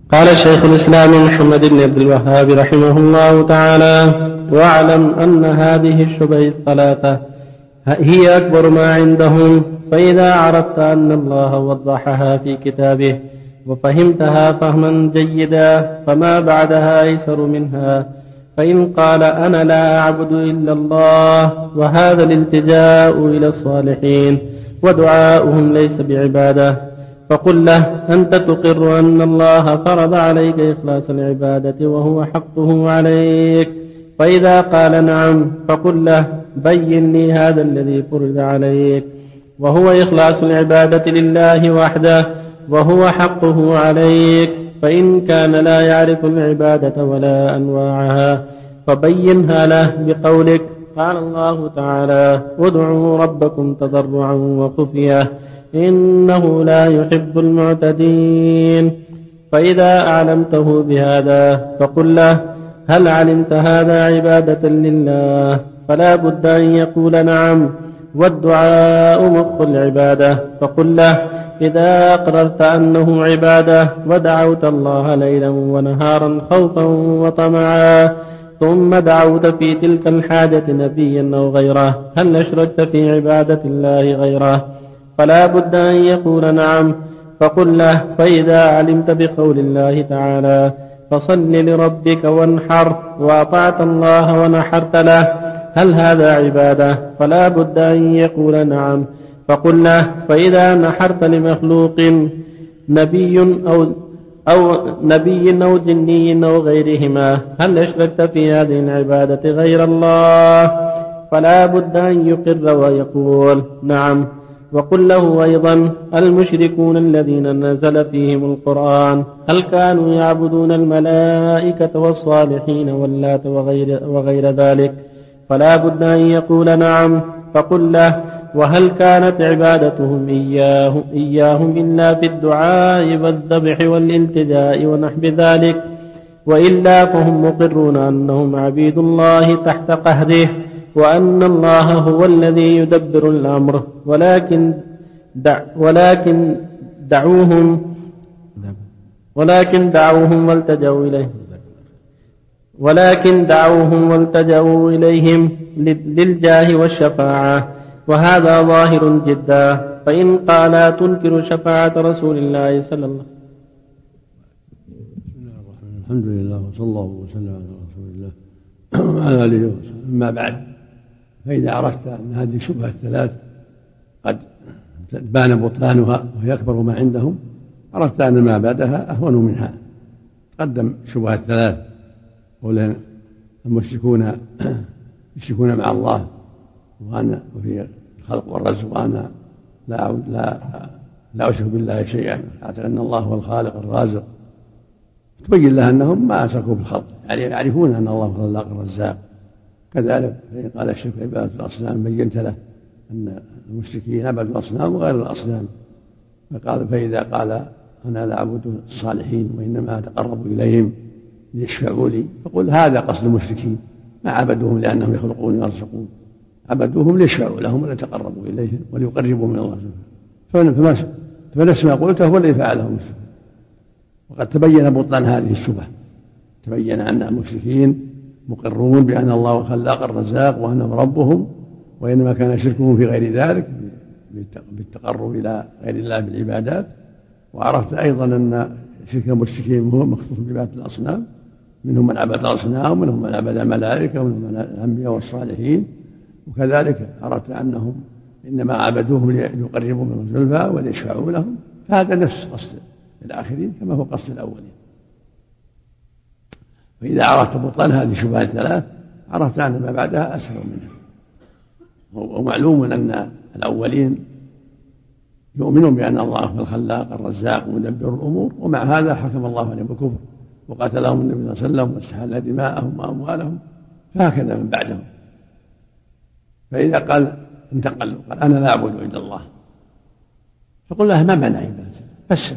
قال شيخ الإسلام محمد بن عبد الوهاب رحمه الله تعالى: واعلم أن هذه الشبه الثلاثة هي أكبر ما عندهم، فإذا عرفت أن الله وضحها في كتابه وفهمتها فهما جيدا فما بعدها أيسر منها. فإن قال: أنا لا أعبد إلا الله، وهذا الالتجاء إلى الصالحين ودعاؤهم ليس بعبادة، فقل له: أنت تقر أن الله فرض عليك إخلاص العبادة وهو حقه عليك. فإذا قال: نعم، فقل له: بين لي هذا الذي فرض عليك، وهو إخلاص العبادة لله وحده وهو حقه عليك. فإن كان لا يعرف العبادة ولا أنواعها فبينها له بقولك: قال الله تعالى: ادعوا ربكم تضرعا وخفية إنه لا يحب المعتدين. فإذا أعلمته بهذا فقل له: هل علمت هذا عبادة لله؟ فلا بد أن يقول: نعم، والدعاء مخ العبادة. فقل له: إذا أقررت أنه عبادة ودعوت الله ليلا ونهارا خوفا وطمعا، ثم دعوت في تلك الحاجة نبيا أو غيره، هل أشركت في عبادة الله غيره؟ فلا بد أن يقول: نعم. فقل له: فإذا علمت بقول الله تعالى: فصل لربك وانحر، وأطعت الله ونحرت له، هل هذا عبادة؟ فلا بد أن يقول: نعم. فقل له: فإذا نحرت لمخلوق نبي أو جني أو غيرهما، هل أشركت في هذه العبادة غير الله؟ فلا بد أن يقر ويقول: نعم. وقل له أيضا: المشركون الذين نزل فيهم القرآن هل كانوا يعبدون الملائكة والصالحين واللات وغير ذلك؟ فلا بد أن يقول: نعم. فقل له: وهل كانت عبادتهم إياهم إلا في الدعاء والذبح والالتجاء ونحو ذلك؟ وإلا فهم مقرون أنهم عبيد الله تحت قهره، وأن الله هو الذي يدبر الأمر، ولكن دعوهم والتجأوا إليهم للجاه والشفاعة، وهذا ظاهر جدا. فإن قال: تنكر شفاعة رسول الله صلى الله عليه وسلم. الحمد لله وصلى الله وسلم على رسول الله وعلى آله وصحبه. أما بعد، فإذا عرفت أن هذه الشبهة الثلاث قد بان بطلانها وهي أكبر ما عندهم، عرفت أن ما بعدها أهون منها. تقدم الشبهة الثلاث: قول المشركون يشركون مع الله وفي الخلق والرزق، وأنا لا أشرك بالله شيئا، أعتقد أن الله هو الخالق الرازق. تبين لها أنهم ما أشركوا بالخلق، يعني يعرفون أن الله هو الخلاق الرزاق. كذلك فإن قال الشرك عبادة الأصنام بينت له أن المشركين عبدوا الأصنام وغير الأصنام. فإذا قال: أنا لا أعبد الصالحين وإنما أتقرب إليهم ليشفعوا لي، فقل: هذا قصد المشركين، ما عبدوهم لأنهم يخلقون ويرزقون، عبدوهم ليشفعوا لهم وليتقربوا إليهم وليقربوا من الله سبحانه. فنفس ما قلته هو الذي فعله المشركين. وقد تبين بطلان هذه الشبهة، تبين أن المشركين مقرون بأن الله هو الخلاق الرزاق وأنه ربهم، وإنما كان شركهم في غير ذلك بالتقرب إلى غير الله بالعبادات. وعرفت أيضا أن شرك المشركين هو مخصوص بعبادة الأصنام، منهم من عبد الأصنام ومنهم من عبد الملائكة ومنهم من الأنبياء والصالحين. وكذلك عرفت أنهم إنما عبدوهم ليقربوا من الزلفى وليشفعوا لهم، فهذا نفس قصد الآخرين كما هو قصد الأولين. فإذا عرفت بطلان هذه الشبهات الثلاث، عرفت أن ما بعدها أسهل منها. ومعلوم أن الأولين يؤمنون بأن الله هو الخلاق الرزاق مدبر الأمور، ومع هذا حكم الله عليهم بالكفر وقاتلهم النبي صلى الله عليه وسلم واستحل دماءهم وأموالهم، فهكذا من بعدهم. فإذا قال انتقل قال: أنا لا أعبد إلا الله، فقل له: ما معنى عبادته؟ بس.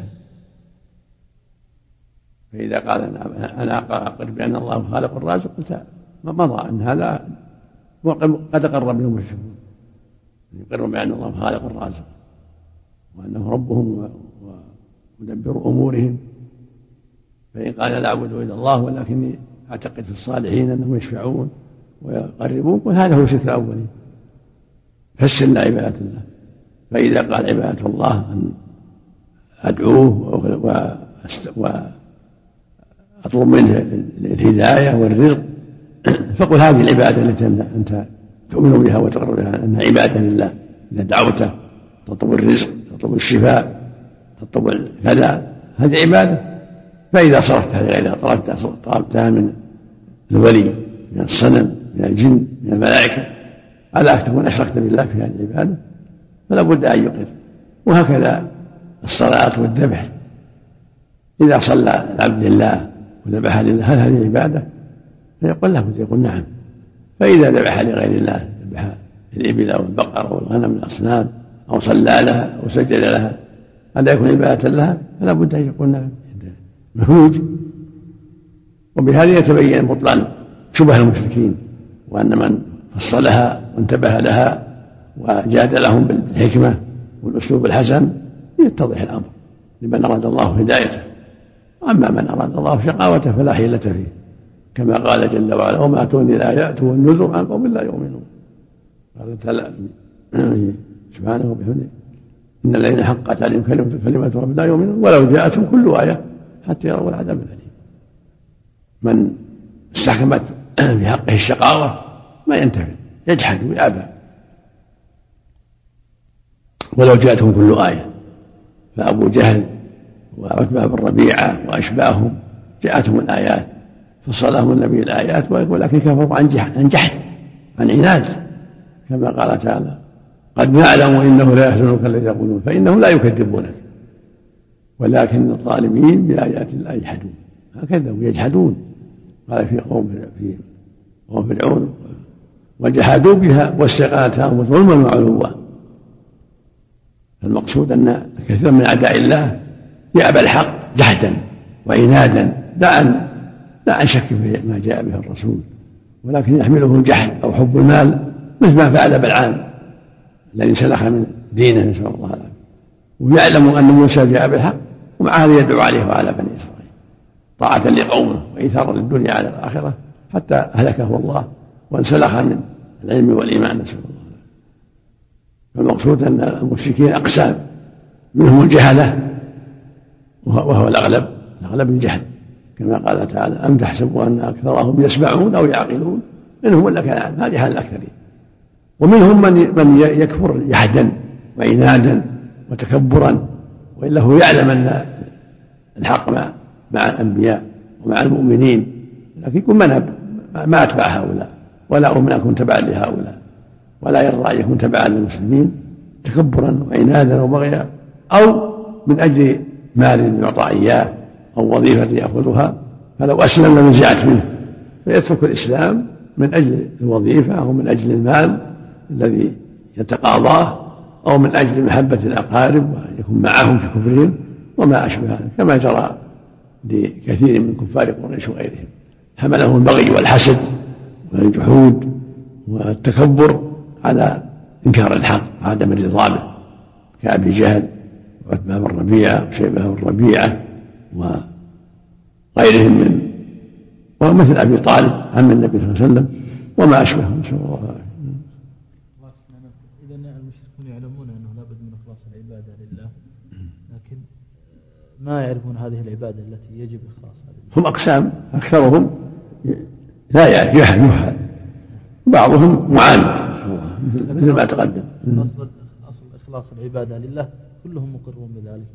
فإذا قال: أنا أقر بأن الله الخالق الرازق، قلت ما مضى أن هذا قد أقر به المشركون، يقر بأن الله الخالق الرازق وأنه ربهم ومدبر أمورهم. فإن قال لا أعبد إلا الله ولكني أعتقد في الصالحين أنهم يشفعون ويقربون، وهذا هو شرك الأولين، فسرنا عبادة الله. فإذا قال عبادة الله أن أدعوه وأطلب منه الهداية والرزق، فقل هذه العبادة التي أنت تؤمن بها وتقر بها أنها عبادة لله. إذا دعوته تطلب الرزق، تطلب الشفاء، تطلب كذا، هذه عبادة. فإذا صرفتها لغيرها، طلبتها من الولي، من الصنم، من الجن، من الملائكة، ألا تكون أشركت بالله في هذه العبادة، فلا بد أن يقر. وهكذا الصلاة والذبح، إذا صلى العبد لله وذبح لله هل هذه عبادة؟ فيقول له، يقول نعم. فإذا ذبح لغير الله، ذبح الإبل أو البقر أو الغنم من الأصنام، أو صلى لها أو سجد لها، هل يكون عبادة لها؟ فلا بد أن يقول نعم، مهوج. وبهذا يتبين بطلان شبه المشركين، وأن من فصلها وانتبه لها وجادلهم بالحكمة والأسلوب الحسن يتضح الأمر لمن أراد الله هدايته. أما من أراد الله شقاوته فلا حيلة فيه، كما قال جل وعلا: وما تغني الآيات والنذر عن قوم لا يؤمنون. قال تعالى سبحانه وبحمده: إن الذين حقت عليهم كلمة ربهم لا يؤمنون ولو جاءتهم كل آية حتى يروا العذاب الأليم. من استحكمت في حقه الشقاوة ما ينتفع، يجحد ويأبى ولو جاءتهم كل آية. فأبو جهل وعتبة بن ربيعة وأشباههم جاءتهم الآيات فصلهم النبي الآيات، ولكن كفروا عن جحد، عن عناد، كما قال تعالى: قد نعلم إنه لا يحزنك الذي يقولون فإنهم لا يكذبونك ولكن الظالمين بآيات الله يجحدون. هكذا ويجحدون. قال في قوم فرعون: وجحدوا بها واستيقنتها ظلما وعلوا. المقصود أن كثيرا من أعداء الله يأبى الحق جحدا وعنادا، لا عن شك في ما جاء به الرسول، ولكن يحمله الجحد أو حب المال، مثل ما فعل بلعام الذي سلخ من دينه، نسأل الله العافية، ويعلم أن موسى جاء بالحق ومع هذا يدعو عليه وعلى بني إسرائيل طاعة لقومه وإيثارا للدنيا على الآخرة، حتى هلكه الله وانسلخ من العلم والإيمان، نسأل الله العافية. فالمقصود أن المشركين أقسام، منهم الجهلة وهو الأغلب الجهل، كما قال تعالى: أم تحسبوا أن أكثرهم يسمعون أو يعقلون إنهم إلا كالأنعام. هذه حال الأكثرين. ومنهم من يكفر جحدا وعنادا وتكبرا، وإلا هو يعلم أن الحق مع الأنبياء ومع المؤمنين، لكن يكون ما أتبع هؤلاء، ولا أؤمن أكون تبعا لهؤلاء، ولا يرضى أن يكون تبعا للمسلمين، تكبرا وعنادا وبغيا، أو من أجل مال يعطى إياه أو وظيفة يأخذها، فلو أسلم لنزعت منه فيترك الإسلام من أجل الوظيفة أو من أجل المال الذي يتقاضاه، أو من أجل محبة الأقارب وأن يكون معهم في كفرهم وما أشبه هذا، كما جرى لكثير من كفار قريش وغيرهم، حملهم البغي والحسد والجحود والتكبر على إنكار الحق وعدم الرضا به، كأبي جهل وعتبة بن ربيعة وشيبة بن ربيعة وغيرهم ومثل أبي طالب عم النبي صلى الله عليه وسلم وما أشبهه. نسأل الله العافية. إذن المشركون يعلمون أنه لا بد من إخلاص العبادة لله، لكن ما يعرفون هذه العبادة التي يجب إخلاصها لله. هم أقسام، أكثرهم لا يعرف، يجهل، بعضهم معاند مثل ما تقدم. أصل إخلاص العبادة لله كلهم مقرون بذلك.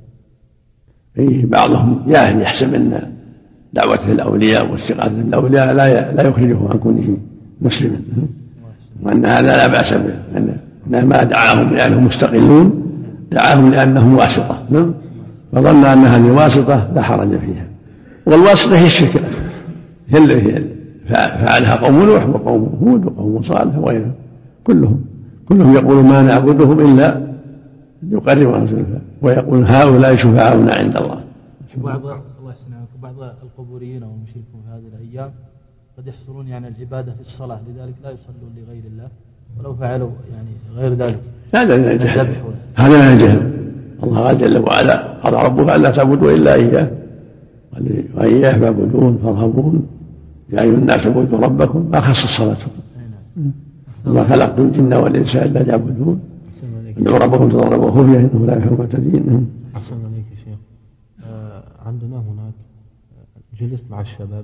بعضهم يحسب أن دعوته الأولياء واستغاثة الأولياء لا يخرجه عن كونه مسلما، وأن هذا لا بأس به، أن ما دعاهم لأنهم مستقلون، دعاهم لأنهم واسطة، فظن أن هذه واسطة لا حرج فيها. والواسطة هي الشرك الأكبر، هي التي فعلها قوم نوح وقوم هود وقوم صالح وغيرهم، كلهم يقولون ما نعبدهم إلا يقربنا زلفى، ويقول هؤلاء شفعاؤنا عند الله. بعض القبوريين والمشركون في هذه الأيام قد يحصرون يعني العبادة في الصلاة، لذلك لا يصلون لغير الله، ولو فعلوا يعني غير ذلك هذا من الجهل. هذا من الجهل. الله قال جل وعلا: قال ربك ألا تعبدوا إلا إياه وإياه فاعبدون فارهبون يا أيها الناس اعبدوا ربكم ما خص الصلاة وما خلقت الجن والإنس إلا ليعبدون ادعوا ربكم تضرعوا وخفية إنه لا يحب المعتدين. أحسن عليك يا شيخ. عندنا هناك جلست مع الشباب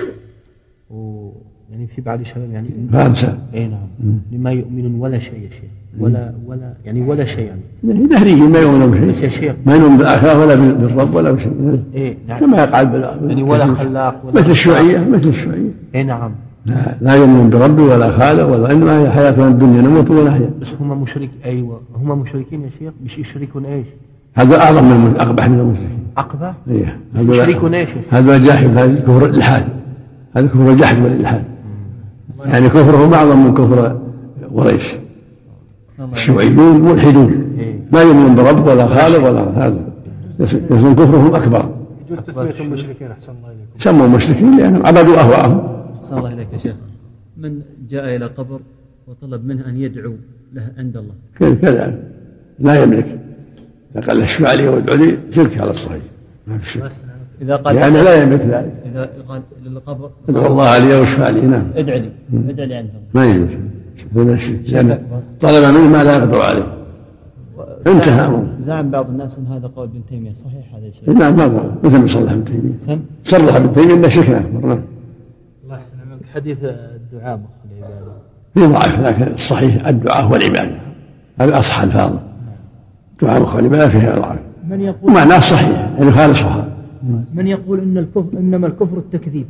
ويعني في بعض الشباب يعني فانسى اي نعم لما يؤمنون ولا شيء يا شيخ ولا شيء يعني دهريين ما يؤمنون بشيء بس يا شيخ ما يؤمنون بالآخرة ولا بالرب ولا بشيء نعم. كما يقال يعني ولا خلاق ولا مثل الشيوعية اي نعم لا يؤمنون برب ولا خالق ولا إنما هي حياتنا الدنيا نموت ونحيا. بس هم مشركين يا شيخ مش يشركون ايش هذا أعظم من أقبح من المشركين. أقبح؟ إيه يشركون ايش؟ هذا جاحد هذا كفر الإلحاد هذا كفر الجحد والإلحاد يعني كفرهم أعظم من كفر قريش. الشيوعيون ملحدون ما يؤمنون برب ولا خالق ولا هذا يكون كفرهم أكبر. يجوز تسميتهم مشركين أحسن الله إليكم. سموا مشركين لأنهم عبدوا أهواءهم. أحسن الله إليك يا شيخ. من جاء إلى قبر وطلب منه أن يدعو له عند الله كذا لا يملك إذا قال اشفع لي وادعو لي شرك على الصحيح ما في شرك إذا قال يعني لا يملك ذلك. إذا قال للقبر ادعو الله لي واشفع لي نعم ادعي لي عند الله ما يجوز هذا الشرك لأن طلب منه ما لا يقدر عليه انتهى أمره. زعم بعض الناس أن هذا قول ابن تيمية صحيح هذا الشيء؟ نعم ما ضر مثل صلح ابن تيمية صرح ابن تيمية أنه شرك أكبر. نعم الله يحسن عليك. حديث الدعاء مخ العبادة في ضعف لكن الصحيح الدعاء والعبادة هذا أصح الفاظ. دعاء مخ العبادة فيها ضعف ومعناه صحيح يعني خالصها. من يقول إن الكفر إنما الكفر التكذيب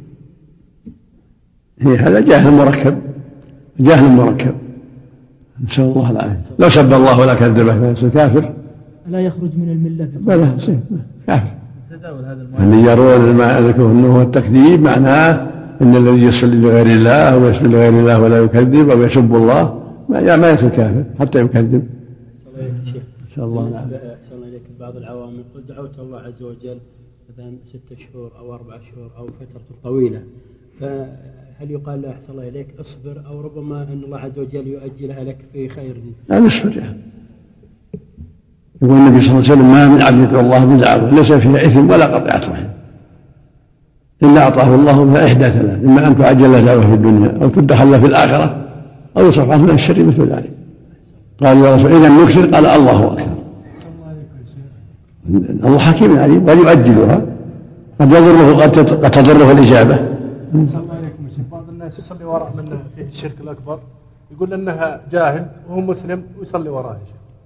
هي هذا جاهل مركب نسأل الله العافية. لو سب الله ولا كذبه فيصير كافر لا يخرج من الملة بلى كافر. اللي يرون الكفر أنه هو التكذيب معناه أن الذي يصلي لغير الله أو يصلي لغير الله ولا يكذب أو يسب الله ما يصير كافر حتى يكذب. إن شاء الله العافية. أحسن إليك بعض العوام يقول دعوت الله عز وجل مثلا 6 شهور أو 4 شهور أو فترة طويلة فهل يقال له أحسن الله إليك اصبر أو ربما أن الله عز وجل يؤجلها لك في خير؟ لا نصبر يقول النبي صلى الله عليه وسلم ما من عبد يدعو الله بدعوة ليس فيها إثم ولا قطيعة رحم إلا أعطاه الله بها إحدى ثلاث إما أن تعجل له دعوة في الدنيا أو تدخل له في الآخرة أو يصرف عنه من الشر مثل ذلك. قال يا رسول إذا نكثر قال الله أكبر. الله حكيم عليم قد يؤجلها قد يضره قد تضره الإجابة. بعض الناس يصلي وراء من فيه الشرك الأكبر يقول أنها جاهل وهو مسلم ويصلي وراءه.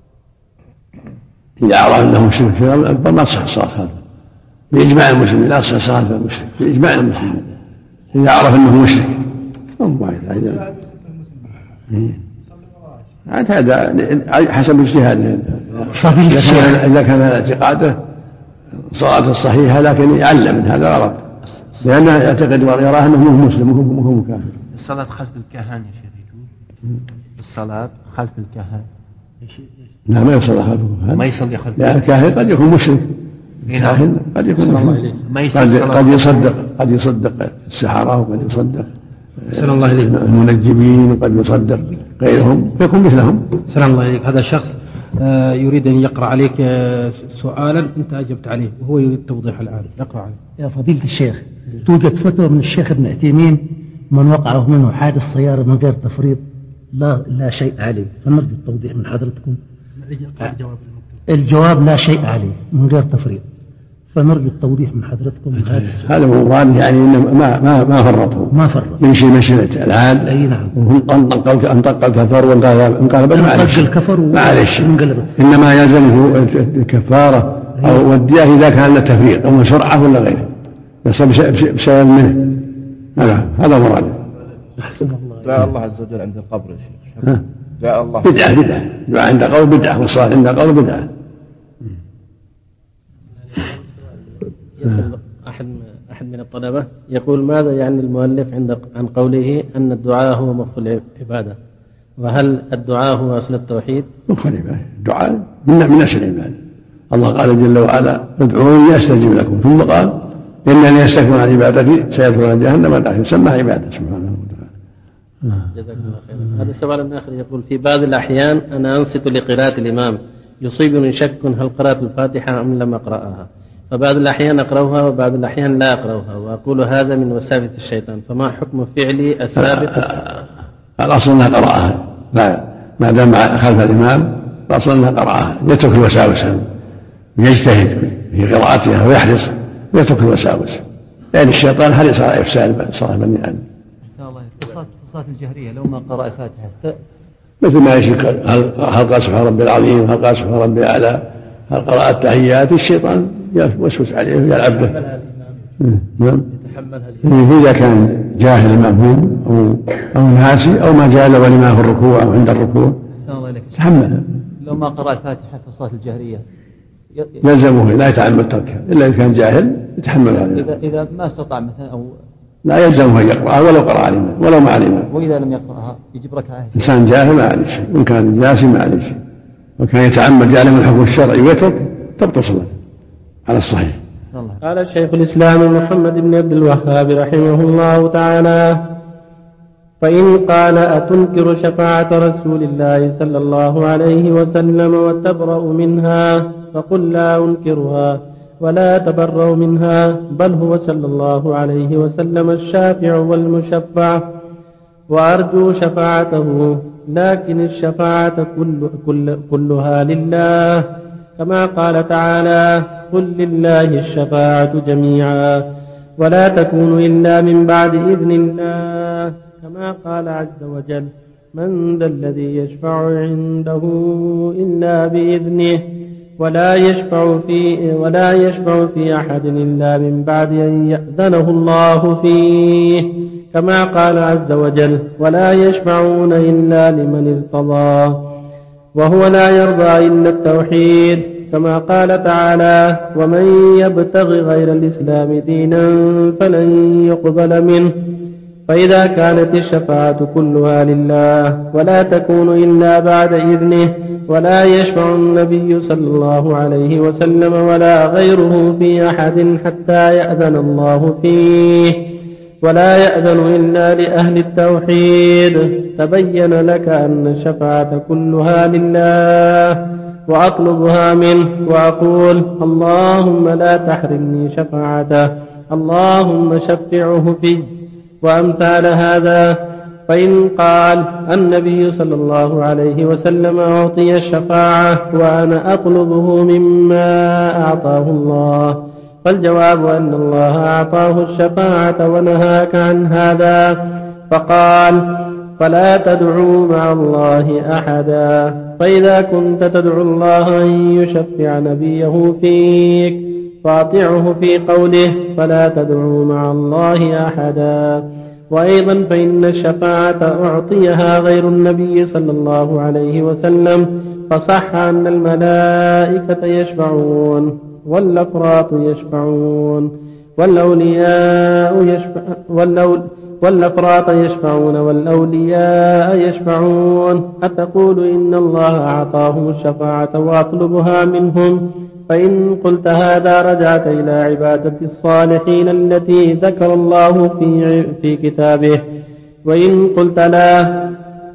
إذا عرف أنه شرك الأكبر ما تصح الصلاة هذا بإجماع المسلمين لا تصح صلاة المشرك بإجماع المسلمين إذا عرف أنه مشرك هذا حسب اجتهاده. إذا كان اعتقاده صلاة الصحيحة لكن يعلم من هذا غلط لأنه يعتقد ويراه أنه مسلم وهو كافر. الصلاة خلف الكهان يا شيخ الصلاة خلف الكهان لا ما يصلي خلف الكهان ما يصلي خلف لأن الكاهن قد يكون مشرك الكاهن قد يكون قد يصدق السحرة وقد يصدق المنجمين وقد يصدق غيرهم فيكون مثلهم. سلام الله عليك. هذا الشخص يريد أن يقرأ عليك سؤالا أنت أجبت عليه وهو يريد توضيح الآن. يقرأ عليه. يا فضيلة الشيخ توجد فتوى من الشيخ ابن عثيمين من وقع منه حادث سيارة من غير تفريط لا شيء عليه فنرجو التوضيح من حضرتكم. الجواب لا شيء عليه من غير تفريط فنرجو التوضيح من حضرتكم. هذا هو المراد يعني إنه ما فرط يمشي مشيئة العاد. أي نعم. انطق الكفار وانقلب ما عليه شيء إنما يلزمه الكفارة أو الدية إذا كان له تفريط أو سرعة ولا غيره بس بسبب منه هذا مراده. دعاء الله عز وجل عند القبر يا شيخ دعاء الله بدعة دعاء عند قبر بدعة والصلاة عند قبر بدعة. يسأل أحد من الطلبة يقول ماذا يعني المؤلف عن قوله أن الدعاء هو مخ العبادة وهل الدعاء هو أصل التوحيد؟ مخ العبادة الدعاء من أصل العبادة. الله قال جل وعلا ادعوني أستجب لكم ثم قال إنني أستكبر عن عبادتي سيدخلون جهنم داخل سمى عبادة سبحانه وتعالى. جزاكم الله خيرا. هذا السؤال آخر يقول في بعض الأحيان أنا أنصت لقراءة الإمام يصيبني شك هل قرأت الفاتحة أم لم أقرأها وبعض الأحيان أقرأها وبعض الأحيان لا أقرأها وأقول هذا من وساوس الشيطان، فما حكم فعلي السابق؟ الأصل أنها قراءة، لا ما دام خلف الإمام الأصل أنها قراءة، يترك الوساوس، يجتهد في قراءتها ويحرص ويترك الوساوس، لأن الشيطان حريص على إفساد صلاة بني آدم. الصلاة الجهرية لو ما قرأ الفاتحة مثل ما يشرك، هل قال سبحان ربي العظيم، هل قال سبحان ربي الأعلى، هل قرأ التحيات، الشيطان يوسوس عليه ويلعب به. نعم. إذا كان جاهل المأموم أو ناسي أو ما جاء ولي معه في الركوع أو عند الركوع تحمل. لو ما قرأ الفاتحة في الصلاة الجهرية يلزمه لا يتعمد تركها، إلا إذا كان جاهل يتحمل. إذا ما استطاع مثلا أو لا يلزمه أن يقرأها ولو قرأ علينا ولو ما علينا. وإذا لم يقرأها يجب ركعة. إنسان جاهل ما عليه شيء، وإن كان جاسي ما عليه شيء، وكان يتعمد يعلم الحكم الشرعي ويترك تبطل صلاته على الصحيح. قال الشيخ الإسلام محمد بن عبد الوهاب رحمه الله تعالى: فإن قال أتنكر شفاعة رسول الله صلى الله عليه وسلم وتبرأ منها، فقل لا أنكرها ولا تبرأ منها، بل هو صلى الله عليه وسلم الشافع والمشفع وأرجو شفاعته، لكن الشفاعة كلها لله، كما قال تعالى: قل لله الشفاعة جميعا ولا تكون إلا من بعد إذن الله، كما قال عز وجل: من ذا الذي يشفع عنده إلا بإذنه ولا يشفع في أحد إلا من بعد أن يأذنه الله فيه، كما قال عز وجل: ولا يشفعون إلا لمن ارتضى، وهو لا يرضى إلا التوحيد، كما قال تعالى: ومن يبتغ غير الإسلام دينا فلن يقبل منه. فإذا كانت الشفاعة كلها لله ولا تكون إلا بعد إذنه، ولا يشفع النبي صلى الله عليه وسلم ولا غيره في أحد حتى يأذن الله فيه، ولا يأذن إلا لأهل التوحيد، تبين لك أن الشفاعة كلها لله، وأطلبها منه وأقول: اللهم لا تحرمني شفاعته، اللهم شفعه في، وأمثال هذا. فإن قال النبي صلى الله عليه وسلم أعطي الشفاعة وأنا أطلبه مما أعطاه الله، فالجواب أن الله أعطاه الشفاعة ونهاك عن هذا، فقال: فلا تدعوا مع الله أحدا. فإذا كنت تدعو الله أن يشفع نبيه فيك فاطعه في قوله: فلا تدعوا مع الله أحدا. وأيضا فإن الشفاعة أعطيها غير النبي صلى الله عليه وسلم، فصح أن الملائكة يشفعون والأفراط يشفعون والأفراط يشفعون والأولياء يشفعون، أتقول إن الله أعطاهم الشفاعة وأطلبها منهم؟ فإن قلت هذا رجعت إلى عبادة الصالحين التي ذكر الله في كتابه، وإن قلت لا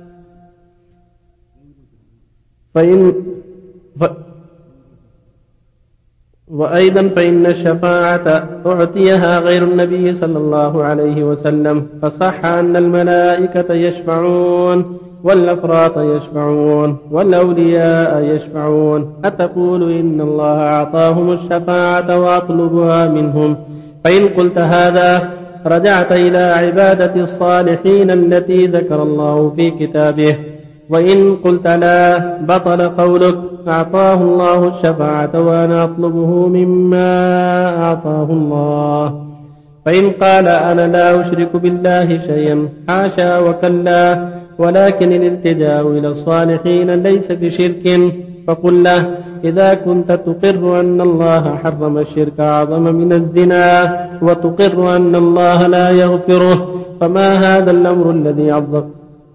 وأيضا فإن الشفاعة أعطيها غير النبي صلى الله عليه وسلم، فصح أن الملائكة يشفعون والأفراط يشفعون والأولياء يشفعون، أتقول إن الله أعطاهم الشفاعة وأطلبها منهم؟ فإن قلت هذا رجعت إلى عبادة الصالحين التي ذكر الله في كتابه، وإن قلت لا بطل قولك: أعطاه الله الشفاعة وأنا أطلبه مما أعطاه الله. فإن قال: أنا لا أشرك بالله شيئا، حاشا وكلا، ولكن الالتجاء إلى الصالحين ليس بشرك، فقل له: إذا كنت تقر أن الله حرم الشرك أعظم من الزنا، وتقر أن الله لا يغفره، فما هذا الأمر الذي عظك؟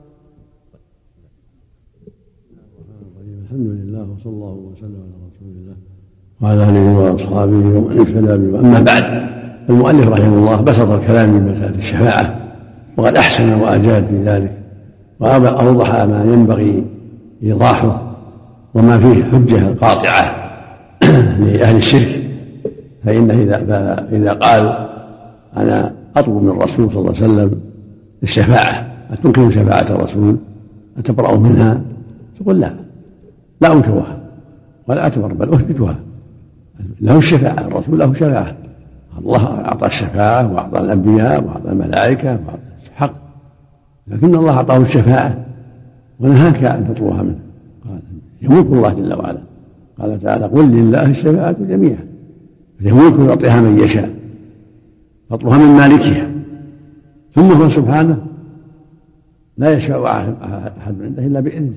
الحمد لله وصلى الله وسلم على رسول الله وعلى آله وأصحابه ومن اهتدى به. أما بعد، المؤلف رحمه الله بسط الكلام من مسألة الشفاعة، وقد أحسن وأجاد في ذلك، وأوضح ما ينبغي إيضاحه وما فيه حجة قاطعة لأهل الشرك فإنه إذا قال أنا أطلب من الرسول صلى الله عليه وسلم الشفاعة، أتنكر شفاعة الرسول؟ أتبرأ منها؟ تقول لا أنكرها ولا أتبرأ، بل أثبتها. له الشفاعة، الرسول له شفاعة، الله أعطى الشفاعة وأعطى الأنبياء وأعطى الملائكة وأعطى حق، لكن الله أعطاه الشفاعة ونهاك أن تطلبها منه. قال يملك الله جل وعلا، قال تعالى قل لله الشفاعة جميعا، يملك يعطيها من يشاء، فاطلبها من مالكها. ثم هو سبحانه لا يشفع أحد عنده إلا بإذنه،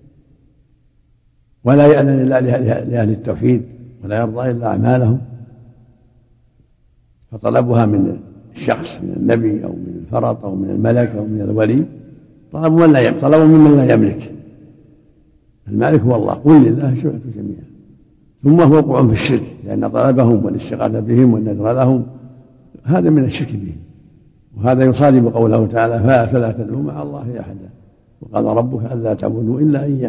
ولا يأذن إلا لأهل التوحيد، ولا يرضى إلا أعمالهم. فطلبها من الشخص، من النبي أو من الفرط أو من الملك أو من الولي، طلبوا ممن لا يملك. المالك هو الله، قل لله الشفاعة جميعا. ثم هو وقوع في الشرك، لأن طلبهم والاستغاثة بهم والنذر لهم هذا من الشرك بهم، وهذا يصادم قوله تعالى فلا تدعوا مع الله أحدا وقال ربك ألا تعبدوا إلا إياه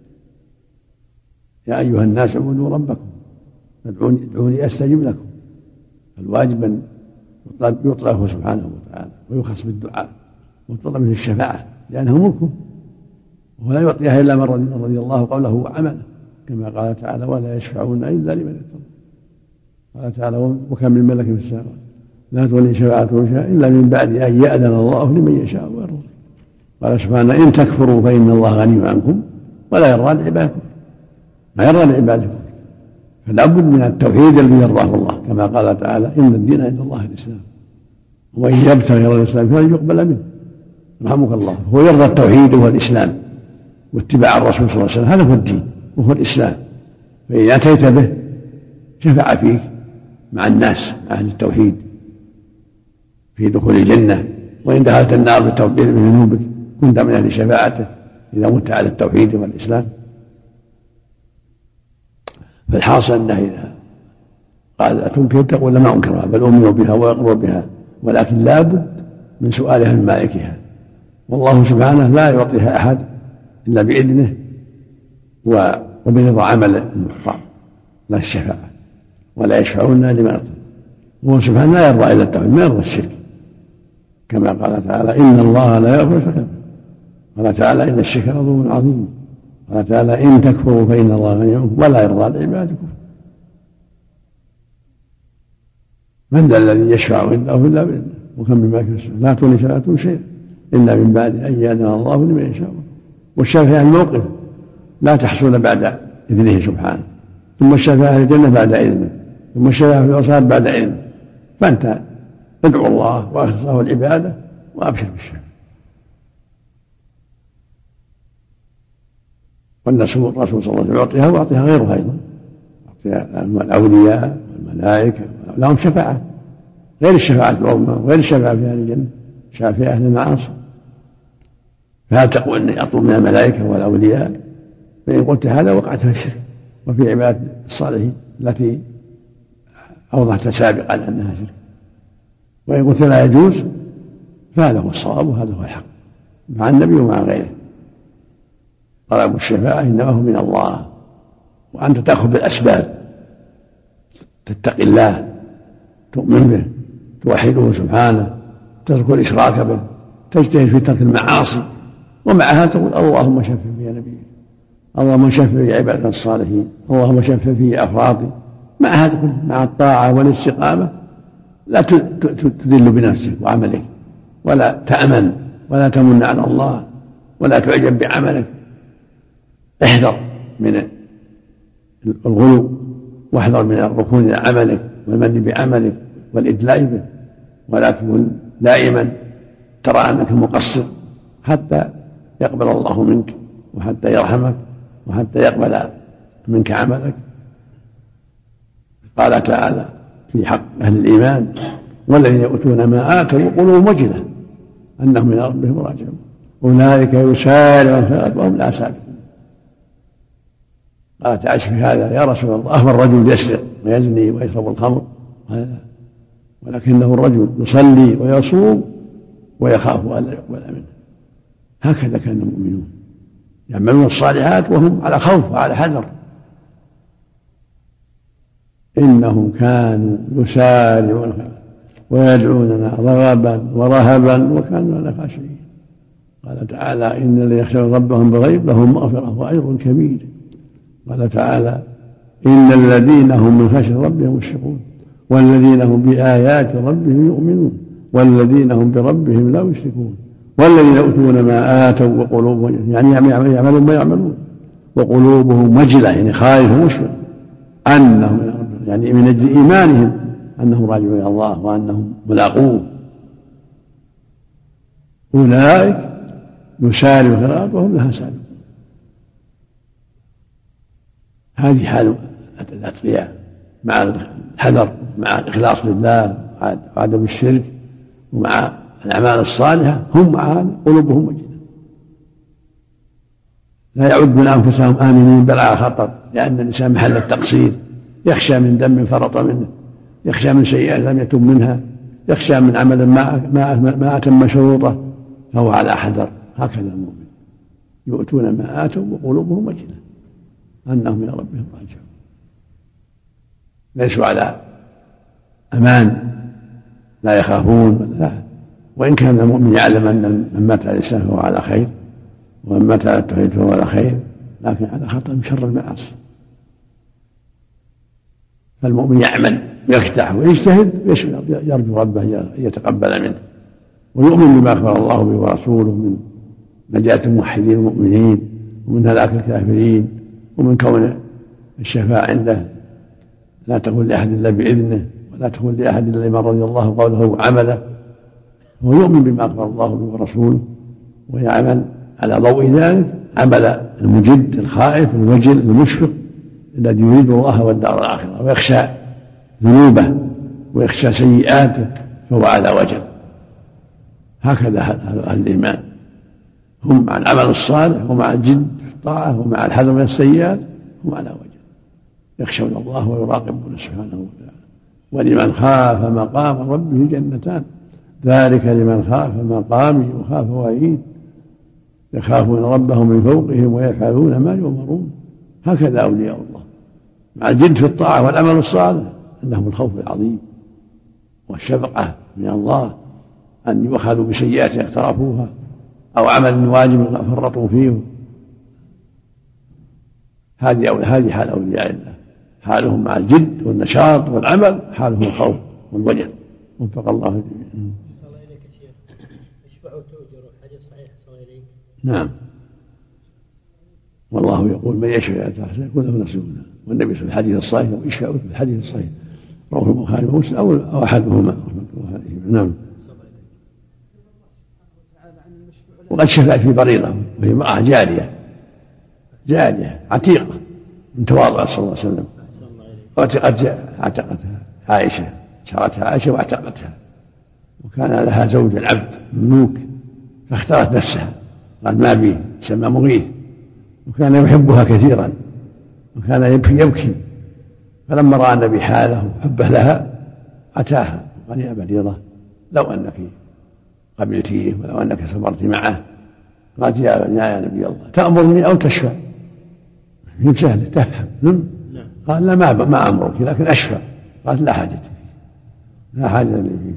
يا أيها الناس اعبدوا ربكم ادعوني أستجب لكم. الواجب أن يطلبه سبحانه وتعالى ويخص بالدعاء ويطلب منه الشفاعة، لأنه ملكه ولا يعطيها إلا من رضي الله قوله وعمله، كما قال تعالى ولا يشفعون إلا لمن ارتضى. قال تعالى وكم من ملك في السماوات لا تغني شفاعتهم شيئا إلا من بعد أن يأذن الله لمن يشاء ويرضى. قال سبحانه إن تكفروا فإن الله غني عنكم ولا يرضى لعبادكم، ما يرضى لعبادكم، فلا بد من التوحيد الذي يرضاه الله، كما قال تعالى إن الدين عند الله الإسلام ومن يبتغي غير الإسلام فلن يقبل منه. رحمك الله، هو يرضى التوحيد والإسلام واتباع الرسول صلى الله عليه وسلم، هذا هو الدين وهو الإسلام. فإذا أتيت به شفع فيك مع الناس أهل التوحيد في دخول الجنة، وإن دخلت النار بالتوبة من ذنوبك كنت من أهل شفاعته إذا مت على التوحيد والإسلام. فالحاصل أنه إذا قال أتنكر تقول ما أنكرها بل أؤمن بها وأقر بها، ولكن لا بد من سؤالها من مالكها، والله سبحانه لا يعطيها أحد إلا بإذنه وبرضا عمل المختار، لا الشفاعة، ولا يشفعون لمن ارتضى. وهو سبحانه لا يرضى إلا التوحيد، ما يرضى الشرك، كما قال تعالى إن الله لا يغفر الشرك، قال تعالى إن الشرك لظلم عظيم، قال تعالى إن تكفروا فإن الله غني عنكم ولا يرضى لعبادكم. من ذا الذي يشفع عنده إلا بإذنه وكم من ملك في السماوات لا تغني شفاعتهم شيئا إلا من بعد أن يأذن الله لمن يشاء. والشفاعة الموقف لا تحصل بعد إذنه سبحانه، ثم الشفاعة في الجنة بعد إذنه، ثم الشفاعة في الأصحاب بعد إذنه. فأنت ادعو الله وأخلص له العبادة وأبشر بالشفاعة. الرسول صلى الله عليه وسلم يعطيها ويعطيها غيرها أيضا، يعطيها الأولياء والملائكة لهم شفاعة غير الشفاعة العظمى وغير الشفاعة في أهل الجنة، شفاعة في أهل المعاصي. فهل تقول أني أطلب من الملائكة والأولياء؟ فإن قلت هذا وقعت في الشرك وفي عبادة الصالحين التي أوضحت سابقا أنها شرك. وإن قلت لا يجوز فهذا هو الصواب وهذا هو الحق مع النبي ومع غيره. طلب الشفاعة إنما هو من الله، وأنت تأخذ بالأسباب، تتقي الله، تؤمن به، توحده سبحانه، تترك الإشراك به، تجتهد في ترك المعاصي، ومع هذا تقول اللهم شفع في نبيك، اللهم شفع في عبادك الصالحين، اللهم شفع في أفراطي. مع هذا كله مع الطاعة والاستقامة لا تذل بنفسك وعملك، ولا تأمن ولا تمن على الله، ولا تعجب بعملك. احذر من الغلو، واحذر من الركون إلى عملك والمن بعملك والإدلاء به، ولكن دائما ترى أنك مقصر حتى يقبل الله منك وحتى يرحمك وحتى يقبل منك عملك. قال تعالى في حق أهل الإيمان والذين يؤتون ما آتوا وقلوبهم وجلة أنهم إلى ربهم راجعون أولئك يسارعون في الخيرات وهم لا سابقون. قالت عائشة في هذا يا رسول الله أهو الرجل يسرق ويزني ويشرب الخمر؟ قال لا، ولكنه الرجل يصلي ويصوم ويخاف ألا يقبل منه. هكذا كان المؤمنون يعملون الصالحات وهم على خوف وعلى حذر. إنهم كانوا يسارعون ويدعوننا رغبا ورهبا وكانوا لنا خاشعين. قال تعالى إن الذين يخشون ربهم بالغيب لهم مغفرة وأجر كبير. قال تعالى إن الذين هم من خشية ربهم مشفقون والذين هم بآيات ربهم يؤمنون والذين هم بربهم لا يشركون والذين يؤتون ما آتوا وقلوبهم يعني يعملون ما يعملون وقلوبهم وجلة يعني خائف ومشفق أنهم يعني من أجل إيمانهم أنهم راجعون إلى الله وأنهم ملاقوه أولئك يسارعون في الخيرات وهم لها سابقون. هذه حال الأتقياء مع الحذر مع الإخلاص لله وعدم الشرك ومع الأعمال الصالحة هم مع قلوبهم وجلة لا يعدون أنفسهم آمنين بل على خطر لأن الإنسان محل التقصير يخشى من ذنب فرط منه يخشى من سيئات لم يتم منها يخشى من عمل ما أتم شروطه فهو على حذر. هكذا المؤمن يؤتون ما آتوا وقلوبهم وجلة أنهم إلى ربهم راجعون ليسوا على أمان لا يخافون لا. وإن كان المؤمن يعلم أن من مات على الإسلام فهو على خير ومن مات على التوحيد فهو على خير لكن على خطر من شر المعاصي. فالمؤمن يعمل ويفتح ويجتهد يرجو ربه أن يتقبل منه ويؤمن بما أخبر الله به ورسوله من نجاة الموحدين المؤمنين ومن هلاك الكافرين ومن كون الشفاعة عنده لا تكون لأحد إلا بإذنه ولا تكون لأحد إلا لمن رضي الله قوله وعمله. ويؤمن بما أخبر الله به ورسوله ويعمل على ضوء ذلك عمل المجد الخائف الوجل المشفق الذي يريد الله والدار الآخرة ويخشى ذنوبه ويخشى سيئاته فهو على وجل. هكذا أهل الإيمان هم مع العمل الصالح ومع الجد في الطاعة ومع الحذر من السيئات هم على وجل يخشون الله ويراقبون سبحانه وتعالى. ولمن خاف مقام ربه جنتان ذلك لمن خاف مقامي وخاف وعيد يخافون ربهم من فوقهم ويفعلون ما يؤمرون. هكذا أولياء الله مع الجد في الطاعة والعمل الصالح أنهم الخوف العظيم والشفقة من الله أن يؤخذوا بسيئات اقترفوها أو عمل واجب فرطوا فيه. هذه حال أولياء الله حالهم مع الجد والنشاط والعمل حالهم الخوف والوجل وفق الله جميعا. صلى الله عليك يا شيخ اشفعوا تؤجروا حديث صحيح صلى الله عليك. نعم والله يقول من يشفع يكون له نصيب منها والنبي في الحديث الصحيح يشفع في الحديث الصحيح رواه البخاري ومسلم أو أحدهما رحمه الله عليه. نعم وقد شفع في بريرة وهي امرأة جارية عتيقة من تواضع صلى الله عليه وسلم اعتقتها عائشة شرتها عائشة واعتقتها وكان لها زوج العبد مملوك فاختارت نفسها قال ما بي سمى مغيث وكان يحبها كثيرا وكان يبكي فلما رأى النبي حاله حبه لها أتاها قال يا بريرة لو أنك قبلتيه ولو أنك صبرت معه قالت يا نبي الله تأمرني أو تشفع هي سهلة تفهم قال لا ما أمرك لكن أشفع قالت لا حاجة فيه لا حاجة لي فيه.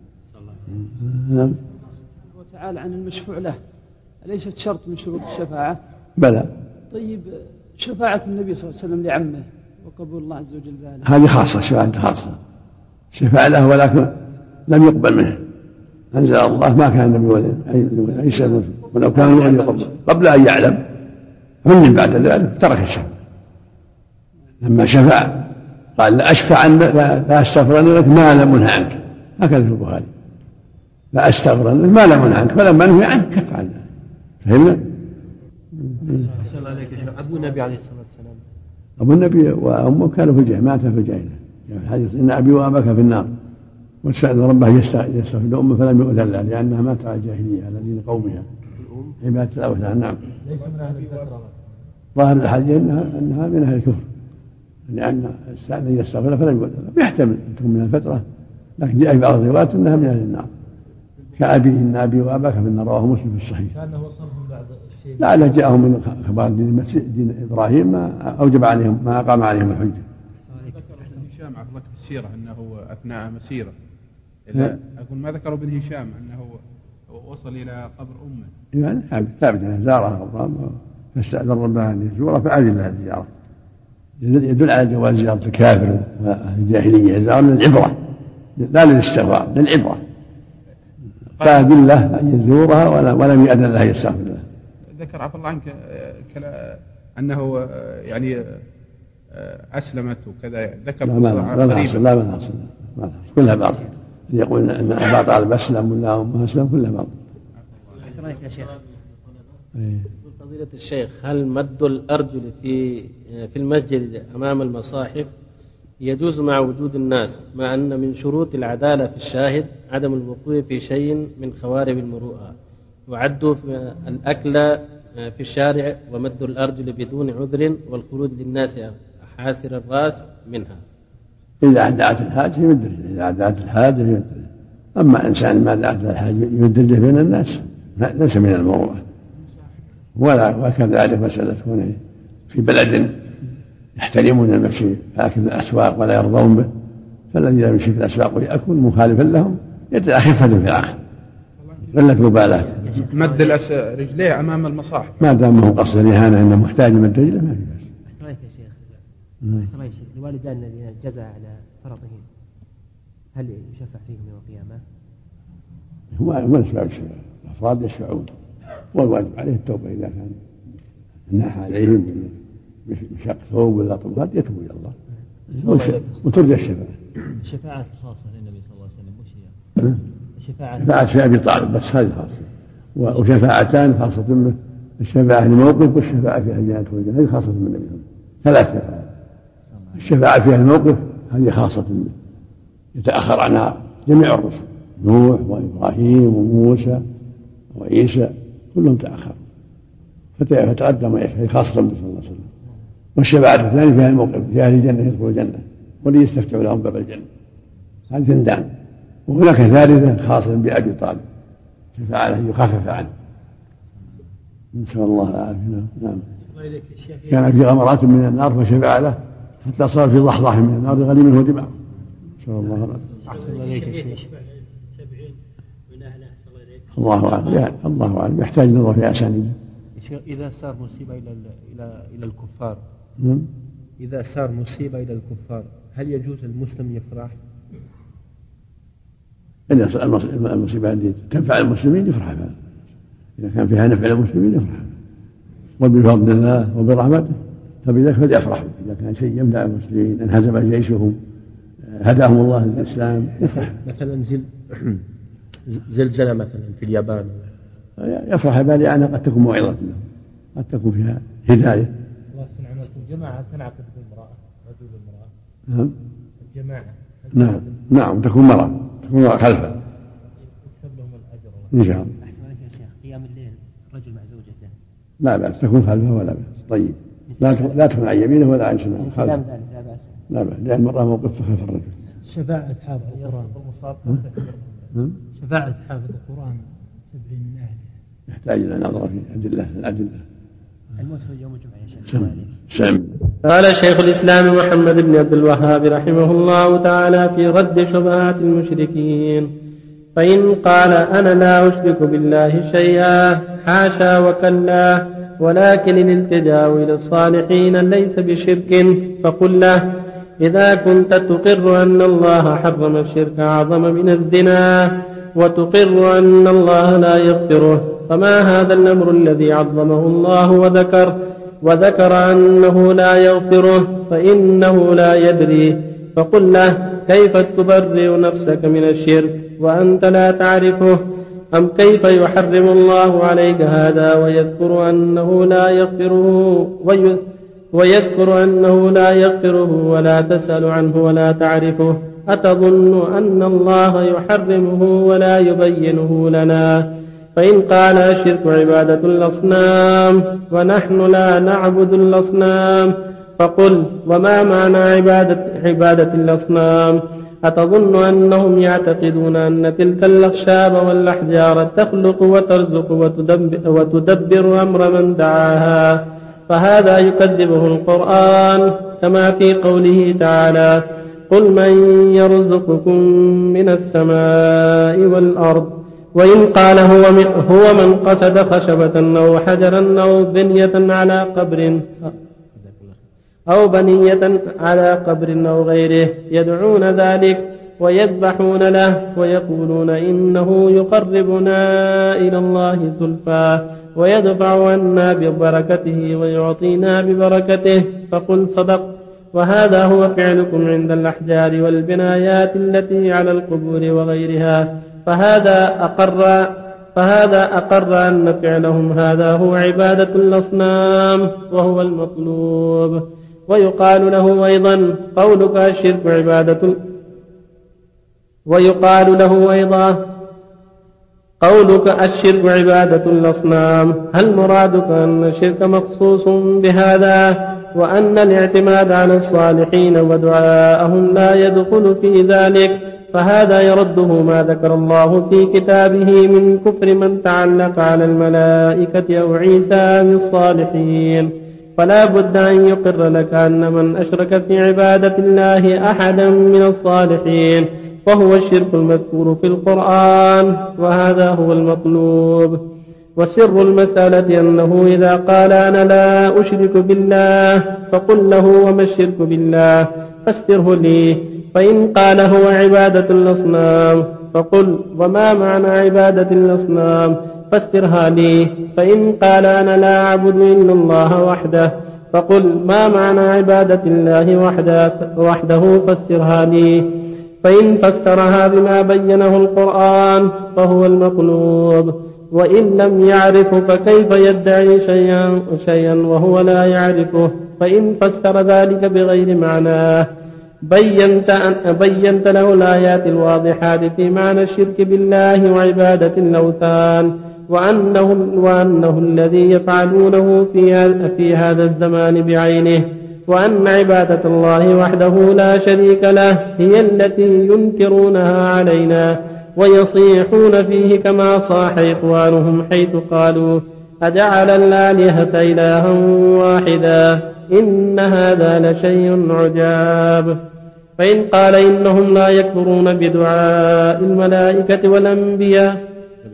وتعالى عن المشفوع له أليست شرط من شروط الشفاعة؟ بلى. طيب شفاعة النبي صلى الله عليه وسلم لعمه وقبول الله عز وجل ذلك هذه خاصة شفاعة خاصة شفاعة له ولكن لم يقبل منه أنزل الله ما كان النبي ولا عيسى ولو كان يقبل قبل أن يعلم من بعد ذلك ترك الشفاعة لما شفع قال لا أشفع لا أستغفرن لك ما لم أنه عنك هكذا في البخاري لا أستغفرن لك ما لم أنه عنك فلما أنه عنك كف عن ذلك. فهمنا؟ أبو النبي عليه الصلاة والسلام أبو النبي وأمه كانوا في الجنة ماتا في الجنة يعني الحديث إن أبي وأباك في النار واستأذن ربه يستغفر لأمه فلم يؤذن لها لأنها ماتت على الجاهلية على دين قومها عبادة الأوثان. نعم ليس من أهل الفترة ظاهر الحديث أنها من أهل الكفر لأن استأذن يستغفر فلم يؤذن لها بيحتمل أن تكون من الفترة لكن جاء في بعض الروايات أنها من أهل النار كأبي إن أبي وأباك في النار رواه مسلم في الصحيح. كأنه وصلهم بعد الشيء لعله جاءهم من أخبار دين إبراهيم ما أوجب عليهم ما أقام عليهم الحجة. هشام عبد الله في السيرة أنه أثناء مسيرة أقول ما ذكر ابن هشام أنه وصل إلى قبر أمه يعني ثابت أنه زارها قبرها فاستأذن ربها أن يزوره فأذن لها الزيارة. يدل على جواز زيارة الكافر وأهل الجاهلية زيارة للعبرة لا للاستغفار، للعبرة. فأذن له أن يزورها ولم يأذن لها يستغفر له. ذكر عفى الله عنك أنه يعني أسلمت وكذا، ذكر لا حصل كلها باطل. يقول أن أبا طالب أسلم ولا أمه أسلم كلها باطل. يا شيخ فضيلة الشيخ، هل مد الأرجل في المسجد أمام المصاحف يجوز مع وجود الناس، مع أن من شروط العدالة في الشاهد عدم الوقوع في شيء من خوارم المروءة، وعد الأكل في الشارع ومد الأرجل بدون عذر والخروج للناس حاسر الرأس منها؟ إذا دعت الحاجة يمد رجله، أما إنسان ما دعت الحاجة يمد رجله بين الناس ليس من المروءة. وكذلك مسألة كونه في بلد يحترمون المشي لكن الأسواق ولا يرضون به، فالذي يمشي في الأسواق ويأكل مخالفا لهم يتأخفة في الآخر قلة مبالاة. مد رجليه أمام المصاحف ما دام هو قصد الإهانة أنه محتاج مد رجله ما في بأس. أحسن رأيك يا شيخ. أحسن رأيك الوالدان الذين جزع على فرطهم هل يشفع فيهم يوم القيامة؟ هو يشفع الشفاعة، الأفراد يشفعون والواجب عليه التوبة إذا كان ناح عليهم بشق ثوب ولا طلبات يتوب إلى الله وترجى الشفاعة. الشفاعة الخاصة للنبي صلى الله عليه وسلم وش هي؟ شفاعة في أبي طالب بس هذه خاصة، وشفاعتان خاصة به، الشفاعة الموقف والشفاعة في الجنة والجنة هذه خاصة من النبي. ثلاث شفاعات. الشفاعة في الموقف هذه خاصة به يتأخر عنها جميع الرسل، نوح وإبراهيم وموسى وعيسى كلهم تأخروا فتقدم هي خاصة به صلى الله عليه وسلم. والشفاعة الثانية فيها الموقف في أهل الجنة يدخلوا الجنة ولي يستفتح لهم باب الجنة، هذه جندان. وهناك ثالثة خاصة بأبي طالب شفاعة له يخفف عنه نسأل الله العافية. نعم. كان في غمرات من النار فشفع له حتى صار في ضحضاح من النار يغلي منه دماغه نسأل الله العافية. الله أعلم. الله أعلم يحتاج نظر في أسانيده. إذا صار مصيبة إلى الكفار إذا صار مصيبة إلى الكفار هل يجوز المسلم يفرح؟ إذا المصيبة التي تنفع المسلمين يفرح بها، إذا كان فيها نفع المسلمين يفرح، وبفضل الله وبرحمته فبذلك فليفرح. إذا كان شيء يمنع المسلمين انهزم جيشهم هداهم الله للإسلام يفرح. مثلا زلزلة مثلا في اليابان يفرح بها لأنها قد تكون موعظة له، قد تكون فيها هداية. الله يحسن عليكم. الجماعة تنعقد بالمرأة رجل المرأة الجماعة نعم تكون مرأة خلفه يكتب لهم الأجر إن شاء الله. أحسن عليك يا شيخ قيام الليل رجل مع زوجته لا بأس تكون خلفه ولا بأس. طيب لا تكون عن يمينه ولا عن شماله خلفه لا بأس لأن المرأة موقفها خلف الرجل. شفاعة حافظ القرآن شفاعة حافظ القرآن 70 من أهله يحتاج إلى نظرة في الأدلة. الموت في يوم الجمعة يا شيخ. قال شيخ الإسلام محمد بن عبد الوهاب رحمه الله تعالى في رد شبهات المشركين: فإن قال أنا لا أشرك بالله شيئا حاشا وكلا، ولكن الالتجاء إلى الصالحين ليس بشرك، فقل له: إذا كنت تقر أن الله حرم الشرك أعظم من الزنا وتقر أن الله لا يغفره، فما هذا الأمر الذي عظمه الله وذكر أنه لا يغفره فإنه لا يدري؟ فقل له: كيف تبرئ نفسك من الشرك وأنت لا تعرفه؟ أم كيف يحرم الله عليك هذا ويذكر أنه لا يغفره ولا تسأل عنه ولا تعرفه؟ أتظن أن الله يحرمه ولا يبينه لنا؟ فإن قال الشرك عبادة الأصنام ونحن لا نعبد الأصنام، فقل: وما معنى عبادة الأصنام؟ أتظن أنهم يعتقدون أن تلك الأخشاب والأحجار تخلق وترزق وتدبر أمر من فهذا يكذبه القرآن، كما في قوله تعالى: قل من يرزقكم من السماء والأرض وإن قال هو من قصد خشبة أو حجرا أو بنية على قبر أو غيره يدعون ذلك ويذبحون له ويقولون إنه يقربنا إلى الله زلفى ويدفع عنا ببركته ويعطينا ببركته، فقل صدق. وهذا هو فعلكم عند الأحجار والبنايات التي على القبور وغيرها، فهذا أقر أن فعلهم هذا هو عبادة الأصنام وهو المطلوب. ويقال له أيضا قولك الشرك عبادة الأصنام، هل مرادك أن الشرك مخصوص بهذا وأن الاعتماد على الصالحين ودعاءهم لا يدخل في ذلك؟ فهذا يرده ما ذكر الله في كتابه من كفر من تعلق على الملائكة أو عيسى بالصالحين. فلا بد أن يقر لك أن من أشرك في عبادة الله أحدا من الصالحين وهو الشرك المذكور في القرآن، وهذا هو المطلوب. وسر المسألة أنه إذا قال أنا لا أشرك بالله فقل له وما الشرك بالله فسره لي، فإن قال هو عبادة الأصنام فقل وما معنى عبادة الأصنام فسرها لي، فإن قال أنا لا أعبد إلا الله وحده فقل ما معنى عبادة الله وحده فسرها لي، فإن فسرها بما بينه القرآن فهو المطلوب، وإن لم يعرف فكيف يدعي شيئا وهو لا يعرفه؟ فإن فسر ذلك بغير معناه بينت له الآيات الواضحات في معنى الشرك بالله وعبادة الأوثان، وأنه الذي يفعلونه في هذا الزمان بعينه، وأن عبادة الله وحده لا شريك له هي التي ينكرونها علينا ويصيحون فيه كما صاح إخوانهم حيث قالوا أجعل الآلهة إلها واحدا إن هذا لشيء عجاب. فإن قال إنهم لا يكفرون بدعاء الملائكة والأنبياء.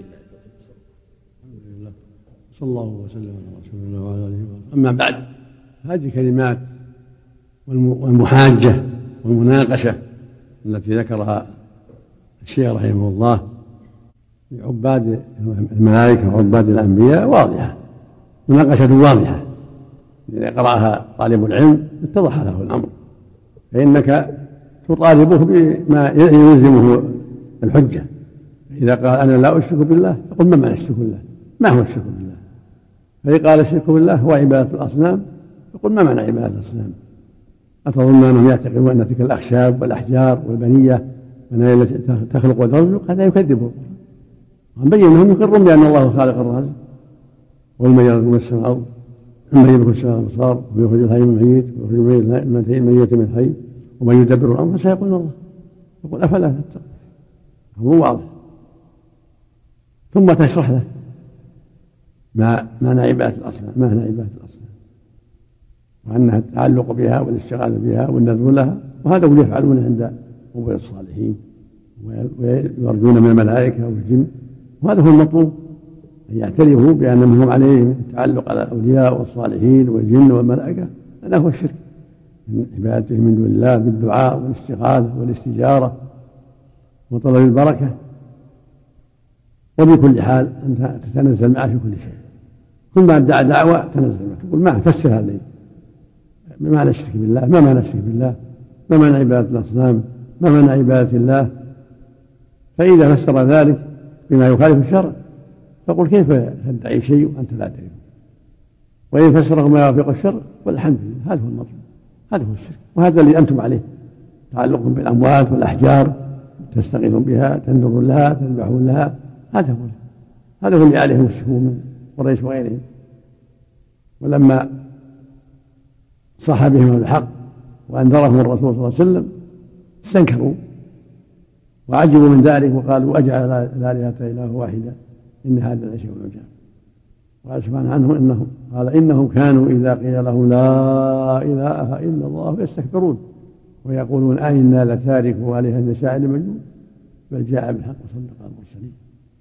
صلى الله وسلم على رسول الله وعلى آله وسلم. أما بعد، هذه كلمات والمحاجة والمناقشة التي ذكرها الشيخ رحمه الله لعباد الملائكة وعباد الأنبياء واضحة، مناقشة واضحة، إذا قرأها طالب العلم اتضح له الأمر، فإنك تطالبه بما يلزمه الحجة. إذا قال أنا لا أشرك بالله فقل ما معنى الشرك بالله؟ ما هو الشرك بالله؟ فإذا قال الشرك بالله هو عبادة الأصنام فقل ما معنى عبادة الأصنام؟ أتظن أنهم يعتقدون أن تلك الأخشاب والأحجار والبنية التي تخلق وترزق هذا يكذبه. ونبين أنهم يقرون بأن الله خالق الرازق، ومن يرزق من السماء من يملك السماء والأبصار ويخرج الحي من الميت ويخرج الميت من الحي ومن يدبر الأمر فسيقولون الله. يقول أفلا تتقون؟ هو واضح. ثم تشرح له ما معنى عبادة الأصنام، وأنها التعلق بها والاستغاثة بها والنذر لها، وهذا هم يفعلون عند قبور الصالحين ويرجون من الملائكة والجن، وهذا هو المطلوب، أن يعترفوا بأن هم عليهم التعلق على الأولياء والصالحين والجن والملائكة. هذا هو الشرك من عبادتهم من دون الله بالدعاء والاستغاثة والاستجارة وطلب البركة. وبكل حال أن تتنزل معه في كل شيء، كل ما ادعى دعوة تنزل معه، تقول ما فسرها لي، ما معنى الشرك بالله؟ ما معنى الشرك بالله؟ ما معنى عبادة الأصنام؟ ما معنى عبادة الله؟ فإذا فسر ذلك بما يخالف الشرع فقل كيف تدعي شيء وأنت لا تدري؟ وإن فسره ما يوافق الشرع والحمد لله، هذا هو المطلوب، هذا هو الشرك، وهذا اللي أنتم عليه، تعلقكم بالأموات والأحجار، تستغيثون بها، تنذرون لها، تذبحون لها، هذا هو اللي عليهم الشكوك من قريش وغيرهم. ولما صح بهم الحق وأنذرهم الرسول صلى الله عليه وسلم استنكروا وعجبوا من ذلك وقالوا أجعل الآلهة إله واحدا إن هذا لشيء عجاب. قال سبحانه عنهم إنهم كانوا إذا قيل لهم لا إله إلا الله يستكبرون ويقولون أئنا لتاركوا آلهتنا لشاعر مجنون بل جاء بالحق وصدق المرسلين.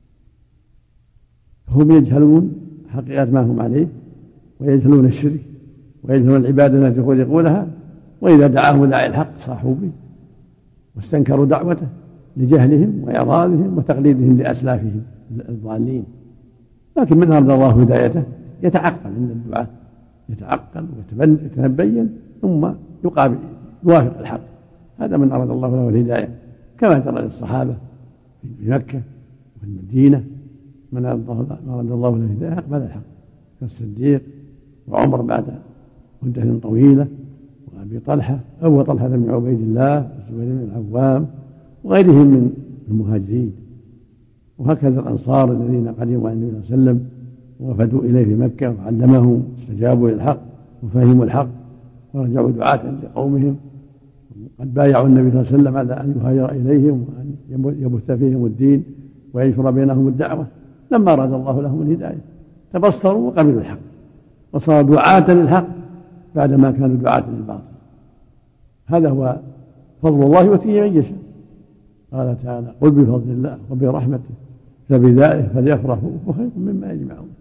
هم يجهلون حقيقة ما هم عليه ويجهلون الشرك ويجهلون العبادة التي يخلقونها، وإذا دعاهم داعي الحق صاحوا به واستنكروا دعوته لجهلهم وإعراضهم وتقليدهم لأسلافهم الضالين. لكن من أراد الله هدايته يتعقل عند الدعاء، يتعقل ويتبين ثم يقابل يوافق الحق. هذا من أراد الله له الهداية، كما جرى للصحابة في مكة وفي المدينة، من أراد الله له الهداية أقبل الحق كالصديق وعمر بعد مدة طويلة، وأبي طلحة أبو طلحة بن عبيد الله والزبير بن العوام وغيرهم من المهاجرين. وهكذا الأنصار الذين قدموا على النبي صلى الله عليه وسلم ووفدوا إليه في مكة وعلمهم واستجابوا للحق وفهموا الحق ورجعوا دعاة لقومهم، قد بايعوا النبي صلى الله عليه وسلم على أن يهاجر إليهم وأن يبث فيهم الدين وينشر بينهم الدعوة. لما أراد الله لهم الهداية تبصروا وقبلوا الحق وصاروا دعاة للحق بعدما كانوا دعاة للباطل. هذا هو فضل الله يؤتيه من يشاء. قال تعالى قل بفضل الله وبرحمته فبذلك فليفرحوا هو خير مما يجمعون.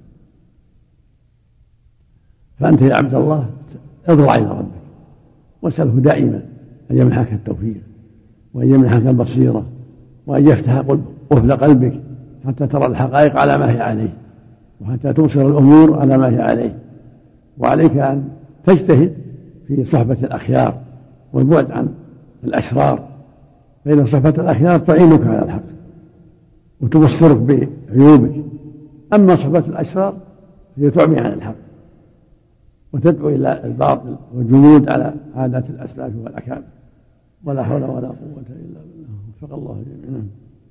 فأنت يا عبد الله اضرع إلى ربك واسأله دائما أن يمنحك التوفيق وأن يمنحك البصيرة وأن يفتح قفل قلبك حتى ترى الحقائق على ما هي عليه وحتى تبصر الأمور على ما هي عليه. وعليك أن تجتهد في صحبة الأخيار والبعد عن الأشرار، فإن صحبة الأخيار تعينك على الحق وتبصرك بعيوبك، أما صحبة الأشرار هي تعمي عن الحق وتدعو إلى الباطل والجمود على عادات الأسلاف والأكابر. ولا حول ولا قوة إلا بالله. وفق الله جميعا.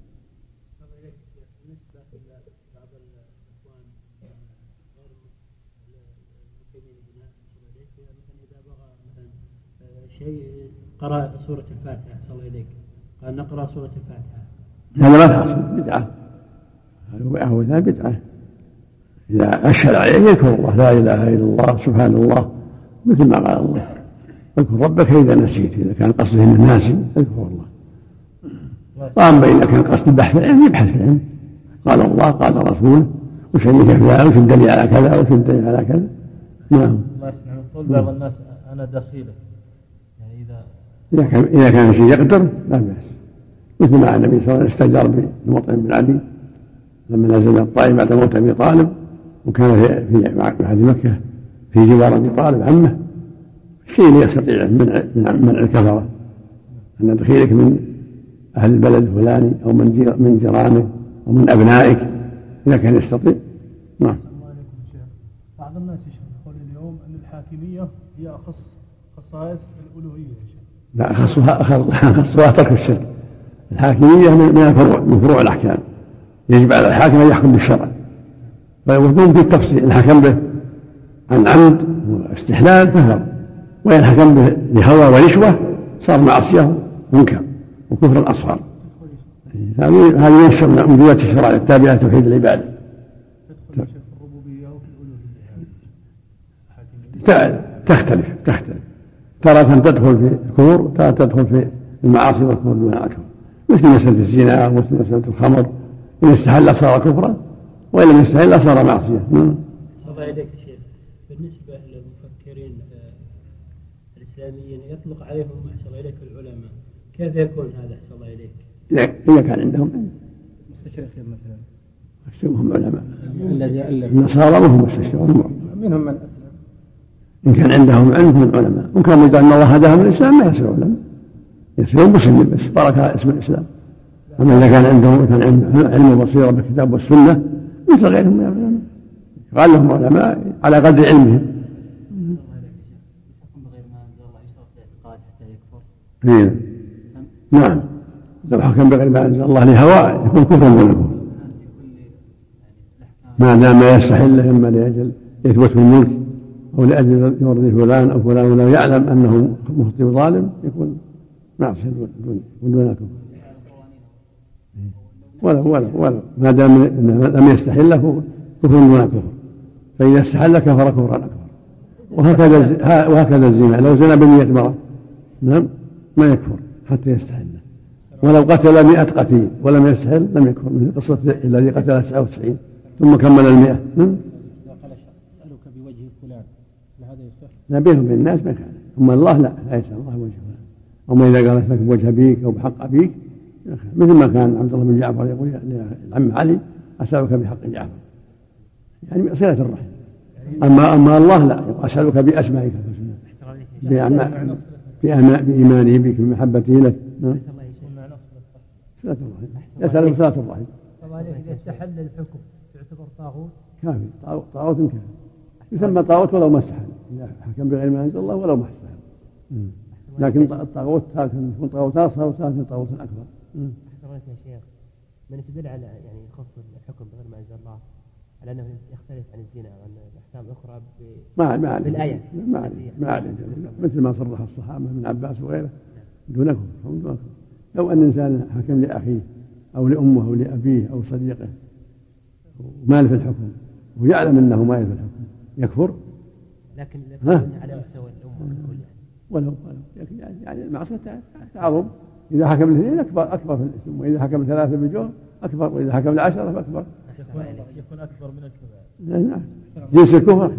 شيء قرأ سورة الفاتحة صلى الله عليك قال نقرأ سورة الفاتحة، هذا ما تحصل بدعة، هذا بدعة. إذا أشهد عليه يذكر الله لا إله إلا الله سبحان الله مثل ما قال الله اذكر ربك إذا نسيت، إذا كان قصده من الناس اذكر الله. وأما إذا كان قصد البحث العلم يبحث في العلم، قال الله قال رسوله وش الدليل وش الدليل على كذا وش الدليل على كذا. نعم. الله يسلمك. قول بعض الناس أنا دخيلة، يعني إذا كان شيء يقدر لا بأس، مثل ما النبي صلى الله عليه وسلم استجار بالمطعم بن عدي لما نزل الطائف بعد موت أبي طالب، وكان في أحد مكة في جوار أبي طالب عمه، شيء يستطيع منع الكفرة أن دخيلك من أهل البلد الفلاني أو من جيرانك أو من أبنائك إذا كان يستطيع. نعم. بعض الناس يقول اليوم أن الحاكمية هي أخص خصائص الألوهية. لا، خصها ترك الشرك. الحاكمية من فروع الأحكام، يجب على الحاكم أن يحكم بالشرع، فيكون في التفصيل إن حكم به عن عمد واستحلال كفر، وإن حكم به لهوى ورشوة صار معصية منكر وكفر أصغر. هذه ينشر من وجوه الشرع التابعة لتوحيد العبادة. تختلف تارة تدخل في الكفر، تارة تدخل في المعاصي والكفر دون الكفر، مثل مسألة الزنا ومثل مسألة الخمر، إن استحل صار كفرا وإن لم يستحل صار معصية. الله عليك يا شيخ، بالنسبة للمفكرين الإسلاميين يطلق عليهم أحسن إليك العلماء، كيف يكون هذا أحسن الله إليك؟ إذا كان عندهم علم. مستشرقين مثلا أحسبهم علماء. النصارى وهم مستشرقون منهم من أسلم. إن كان عندهم علم هم علماء، وإن كان يدعون أن الله هداهم للإسلام ما يصيرون علماء، يصيرون مسلمين بس بارك اسم الإسلام. أما إذا كان عندهم علم وبصيرة بالكتاب والسنة مثل غيرهم من العلماء قال لهم علماء على قدر علمهم. نعم، لو حكم بغير ما أنزل الله لهواه يكون كفرا دون كفر، ما دام يستحل إما لأجل يثبت في الملك أو لأجل يرضي فلان أو فلان ولا يعلم أنه مخطئ ظالم يكون معصية دون كفر. ولا ما دام لم يستحله كفر دون كفر، فإذا استحل كفر كفرا أكبر. وهكذا الزنا لو زنا بنية مرة. نعم. ما يكفر حتى يستحل، ولو قتل 100 قتيل ولم يستحل لم يكفر، مثل قصة الذي قتل 99 ثم كمل 100. أسألك بوجه فلان هذا يصح؟ لا، بينهم وبين الناس ما كان، أما الله لا يسأل الله بوجه فلان. أما إذا قال لك بوجه أبيك أو بحق أبيك مثل ما كان عبد الله بن جعفر يقول للعم علي أسألك بحق جعفر، يعني صلة الرحم. أما الله لا، أسألك بأسمائك بإيمانه بك بمحبته لك. صلة الرحم، يسألك صلة الرحم. طبعا إذا استحل الحكم يعتبر طاغوت؟ كافي، طاغوت كافي، يسمى طاغوت ولو ما استحل، إذا حكم بغير ما أنزل الله ولو ما استحل. لكن الطاغوت ثالثا يكون طاغوت أصغر وثالثا طاغوت أكبر. يا شيخ، من يستدل على يعني يخص الحكم بغير ما أنزل الله على أنه يختلف عن الزنا وعن الأحكام الأخرى بالآية ما عليه مثل ما صرح الصحابة من عباس وغيره دونكم. لو أن إنسان حكم لأخيه أو لأمه أو لأبيه أو صديقه ومال في الحكم ويعلم أنه ما في الحكم يكفر، لكن على مستوى الأمة ولو يعني المعصية تعظم. إذا حكم الاثنين أكبر في الإثم، وإذا حكم 3 بجور أكبر، وإذا حكم 10 فأكبر، يكون أكبر من الكبائر. نعم، جنس الكفر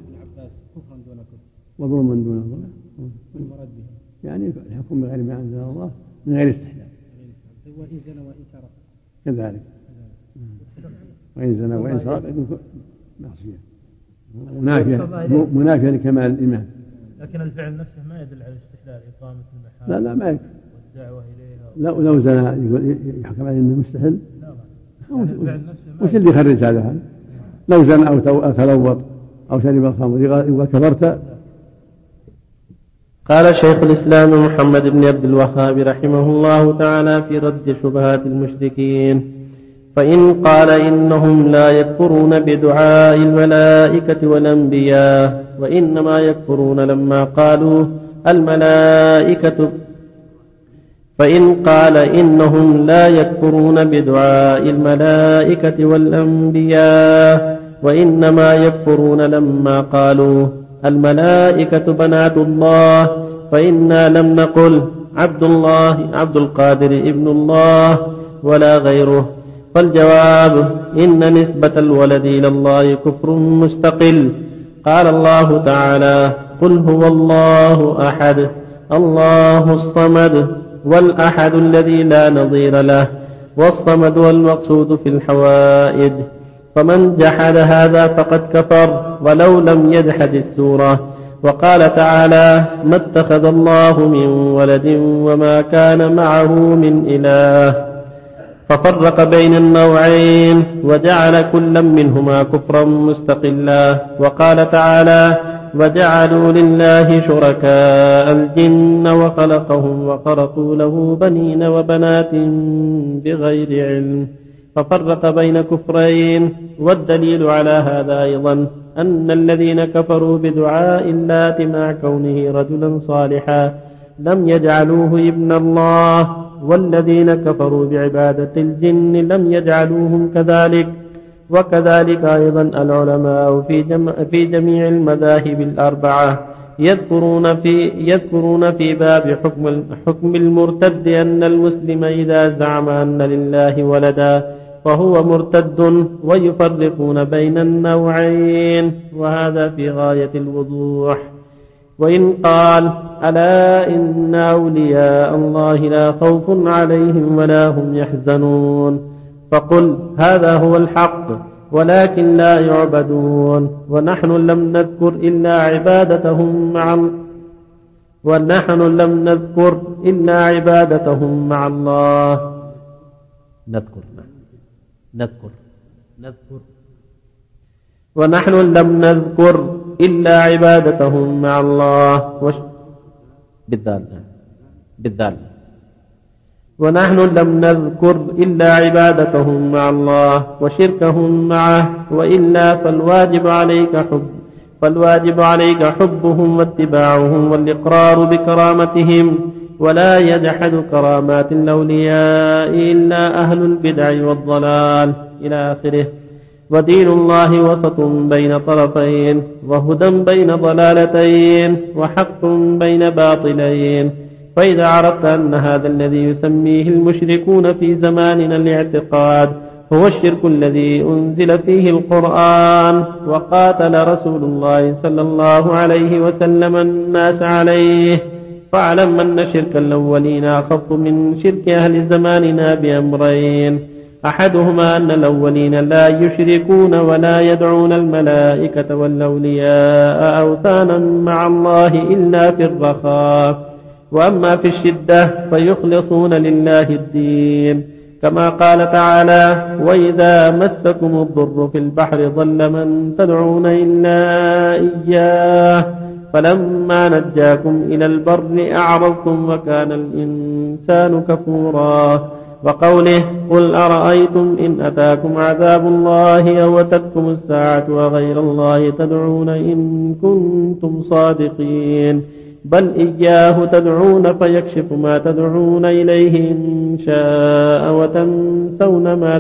وظلما دون ظلم، يعني الحكم بغير ما أنزل الله من غير استحلال. وإن زنى وإن سرق كذلك، وإن زنى وإن سرق يكون معصية منافية لكمال الإيمان. لكن الفعل نفسه ما يدل على الاستحلال، إقامة المحال لا ما يكفي، والدعوة إليها. لو زنى يحكم عليه أنه مستحل، وش اللي يخرج هذا؟ لو زنى أو تلوط أو شرب الخمر يقول كفرت. قال شيخ الإسلام محمد بن عبد الوهاب رحمه الله تعالى في رد شبهات المشركين: فإن قال إنهم لا يكفرون بدعاء الملائكة والأنبياء، وإنما يكفرون لما قالوا الملائكة، فإن قال إنهم لا يكفرون بدعاء الملائكة والأنبياء، وإنما يكفرون لما قالوا الملائكة بنات الله، فإنا لم نقل عبد القادر ابن الله ولا غيره. فالجواب: إن نسبة الولد إلى الله كفر مستقل. قال الله تعالى: قل هو الله أحد الله الصمد، والأحد الذي لا نظير له، والصمد والمقصود في الحوائج. فمن جحد هذا فقد كفر ولو لم يجحد السورة. وقال تعالى: ما اتخذ الله من ولد وما كان معه من إله، ففرق بين النوعين وجعل كلا منهما كفرا مستقلا. وقال تعالى: وجعلوا لله شركاء الجن وخلقهم وخرقوا له بنين وبنات بغير علم، ففرق بين كفرين. والدليل على هذا أيضا أن الذين كفروا بدعاء اللات مع كونه رجلا صالحا لم يجعلوه ابن الله، والذين كفروا بعبادة الجن لم يجعلوهم كذلك. وكذلك أيضا العلماء في جميع المذاهب الأربعة يذكرون في باب حكم المرتد أن المسلم إذا زعم أن لله ولدا فهو مرتد، ويفرقون بين النوعين، وهذا في غاية الوضوح. وإن قال: ألا إن أولياء الله لا خوف عليهم ولا هم يحزنون، فقل هذا هو الحق، ولكن لا يعبدون، ونحن لم نذكر إلا عبادتهم مع الله. ونحن لم نذكر إلا عبادتهم مع الله ونحن لم نذكر إلا عبادتهم مع الله وشركهم معه، وإلا فالواجب عليك حبهم واتباعهم والإقرار بكرامتهم، ولا يجحد كرامات الأولياء إلا أهل البدع والضلال إلى آخره. ودين الله وسط بين طرفين، وهدى بين ضلالتين، وحق بين باطلين، فإذا عرفت أن هذا الذي يسميه المشركون في زماننا الاعتقاد هو الشرك الذي أنزل فيه القرآن وقاتل رسول الله صلى الله عليه وسلم الناس عليه، فاعلم أن شرك الأولين أخف من شرك أهل زماننا بأمرين: أحدهما أن الأولين لا يشركون ولا يدعون الملائكة والأولياء أوثانا مع الله إلا في الرخاء، وأما في الشدة فيخلصون لله الدين، كما قال تعالى: وإذا مسكم الضر في البحر ضل من تدعون إلا إياه فلما نجاكم إلى البر أعرضتم وكان الإنسان كفورا. وقوله: قل أرأيتم إن أتاكم عذاب الله أو أتتكم الساعة وغير الله تدعون إن كنتم صادقين، بل إياه تدعون فيكشف ما تدعون إليه إن شاء وتنسون ما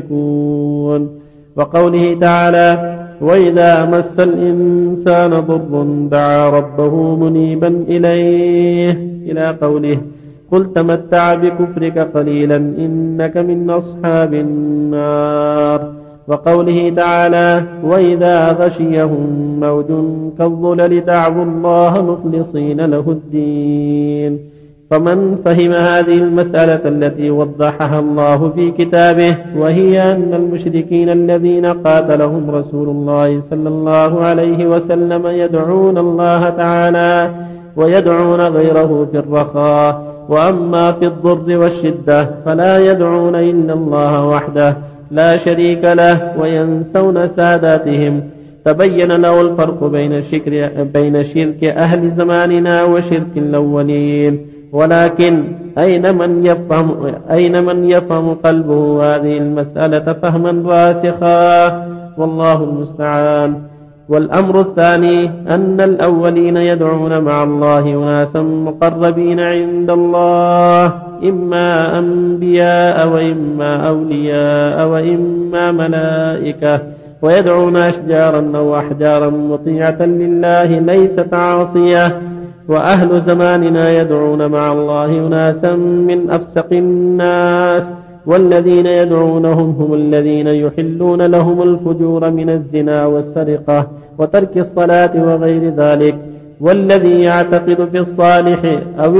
تشركون. وقوله تعالى: وإذا مس الإنسان ضر دعا ربه منيبا إليه، إلى قوله: قل تمتع بكفرك قليلا إنك من أصحاب النار. وقوله تعالى: وإذا غشيهم موج كالظلل دعوا الله مخلصين له الدين. فمن فهم هذه المسألة التي وضحها الله في كتابه، وهي أن المشركين الذين قاتلهم رسول الله صلى الله عليه وسلم يدعون الله تعالى ويدعون غيره في الرخاء، وأما في الضر والشدة فلا يدعون إلا الله وحده لا شريك له وينسون ساداتهم، تبين له الفرق بين شرك أهل زماننا وشرك الأولين. ولكن أين من يفهم قلبه هذه المسألة فهما راسخا، والله المستعان. والأمر الثاني أن الأولين يدعون مع الله أناسا مقربين عند الله، إما أنبياء وإما أولياء وإما ملائكة، ويدعون أشجارا أو أحجارا مطيعة لله ليست عاصية. وأهل زماننا يدعون مع الله أناسا من أفسق الناس، والذين يدعونهم هم الذين يحلون لهم الفجور من الزنا والسرقة وترك الصلاة وغير ذلك. والذي يعتقد في الصالح أو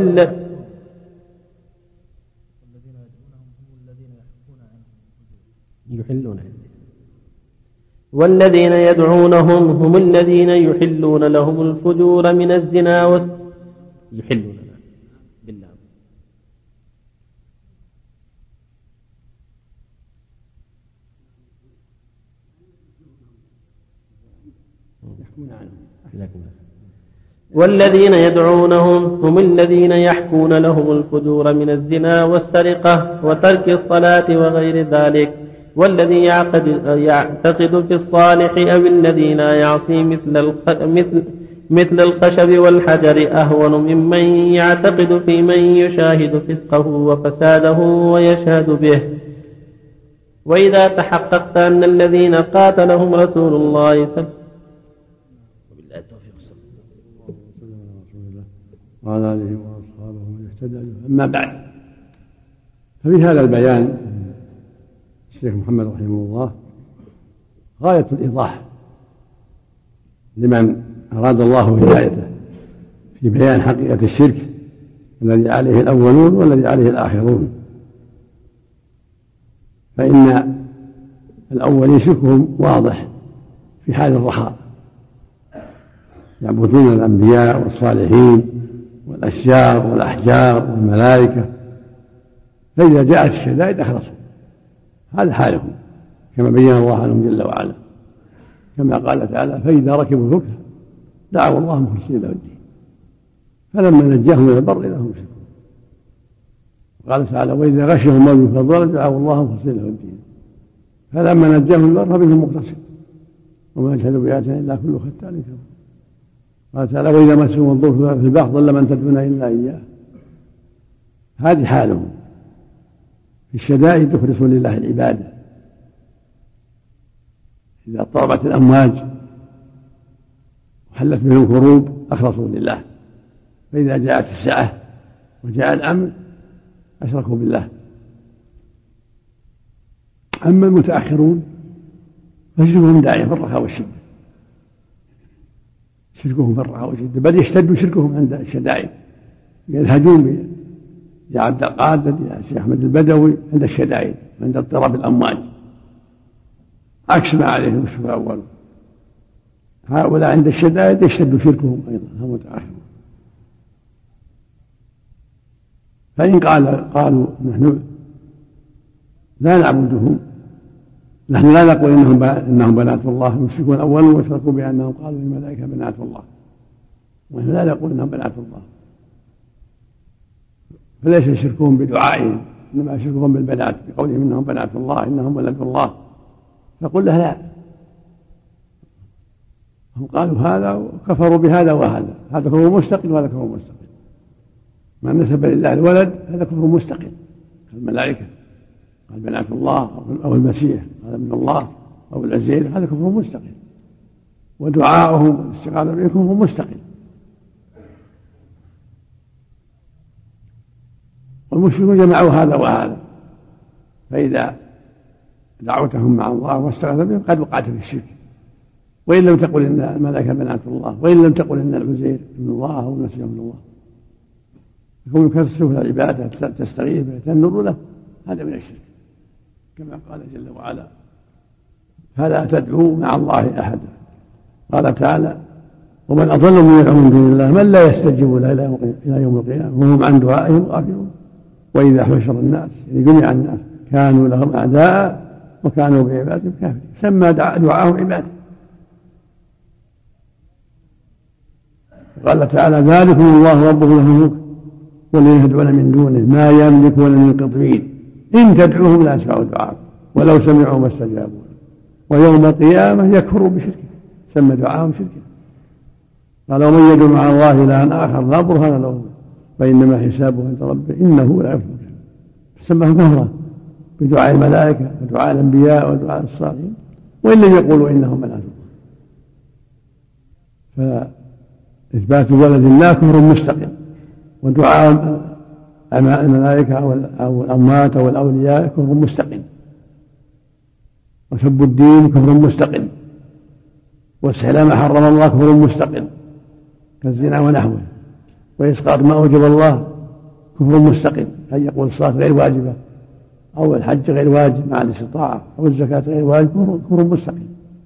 والذين يدعونهم هم الذين يحلون لهم الفجور من الزنا يحلون بالله والذين يدعونهم هم الذين يحكون لهم الفجور من الزنا والسرقة وترك الصلاة وغير ذلك. والذي يعتقد في الصالح أو الذي لا يعصي مثل الخشب والحجر أهون ممن يعتقد في من يشاهد فسقه وفساده ويشهد به. وإذا تحققت أن الذين قاتلهم رسول الله صلى الله عليه وسلم وعلى آله وأصحابه من اهتدى. أما بعد، ففي هذا البيان الشيخ محمد رحمه الله غاية الإيضاح لمن أراد الله هدايته في بيان حقيقة الشرك الذي عليه الأولون والذي عليه الآخرون. فإن الأولين شركهم واضح في حال الرخاء، يعبدون الأنبياء والصالحين والأشجار والأحجار والملائكة، فإذا جاءت الشدائد أخلصوا، هذا حالهم كما بين الله عنهم جل وعلا، كما قال تعالى: فإذا ركبوا الفلك دعوا الله مخلصين له الدين فلما نجاهم إلى البر إذا هم يشركون. وقال تعالى: وإذا غشهم موج كالظلل دعوا الله مخلصين له الدين فلما نجاهم إلى البر فمنهم مقتصد وما يشهد بآياتنا إلا كل ختان كفور. قال تعالى: وإذا مسهم الضر في البحر ضل من تدعون إلا إياه. هذه حالهم في الشدائد، يخلصون لله العبادة. إذا اضطربت الأمواج وحلت بهم كروب أخلصوا لله. فإذا جاءت السعة وجاء الأمن أشركوا بالله. أما المتأخرون فشركهم داعية في الرخاء والشدة، شركهم في الرخاء والشدة، بل يشتد شركهم عند الشدائد، يلهجون يا عبد القادر يا شيخ أحمد البدوي عند الشدائد، عند اضطراب الأمواج، عكس ما عليه المشرك الأول. هؤلاء عند الشدائد يشتد شركهم أيضا، هم متأخرون. فإن قالوا نحن لا نعبدهم، نحن لا نقول إنهم بنات الله، المشركون الأول واشركوا بأنهم قالوا الملائكة بنات الله، ونحن لا نقول إنهم بنات الله، فليس شركهم بدعائهم، إنما شركهم بالبنات بقولهم إنهم بنات الله، إنهم ولد الله. فقل له لا، هم قالوا هذا وكفروا بهذا وهذا، هذا كفر مستقل وهذا كفر مستقل. ما نسب لله الولد هذا كفر مستقل، الملائكة قال بنات الله أو المسيح هذا من الله أو العزيز، هذا كفر مستقل، ودعاؤهم والاستغاثة به كفر مستقل. والمشركون جمعوا هذا وهذا، فإذا دعوتهم مع الله واستغاثة بهم قد وقعت في الشرك، وإن لم تقل إن الملائكة بنات الله، وإن لم تقل إن العزير من الله أو المسيح من الله، يكون يكثر في العبادة تستغيث به تنظر له، هذا من الشرك، كما قال جل وعلا فلا تدعوا مع الله أحدا. قال تعالى ومن أضل من يدعو من دون الله من لا يستجيب له إلى يوم القيامة وهم عن دعائهم غافلون. وإذا حشر الناس يعني جميع الناس كانوا لهم أعداء وكانوا بعبادهم كافرين، سمى دعاءهم عباده. قال تعالى ذلكم الله ربكم له الملك والذين يدعون من دونه ما يملكون من قطمير إن تدعوهم لا يسمعوا دعاءكم ولو سمعوا ما استجابوا، ويوم القيامة يكفروا بشركه، سمى دعاءهم شركا. قال ومن يدعو مع الله إلها آخر لا برهان له فإنما حسابه عند ربه إنه لا يفلح. سماه كفرا بدعاء الملائكة ودعاء الأنبياء ودعاء الصالحين، وإن لم يقولوا إنهم بنات الله. فإثبات ولد الله كفر مستقل، ودعاء الملائكة أو الأموات أو الأولياء كفر مستقل، وسب الدين كفر مستقل، والسحر ما حرم الله كفر مستقل كالزنا ونحوه، وإسقاط ما أوجب الله كفر مستقل، أن يقول الصلاة غير واجبة أو الحج غير واجب مع الاستطاعة أو الزكاة غير واجب كفر مستقل.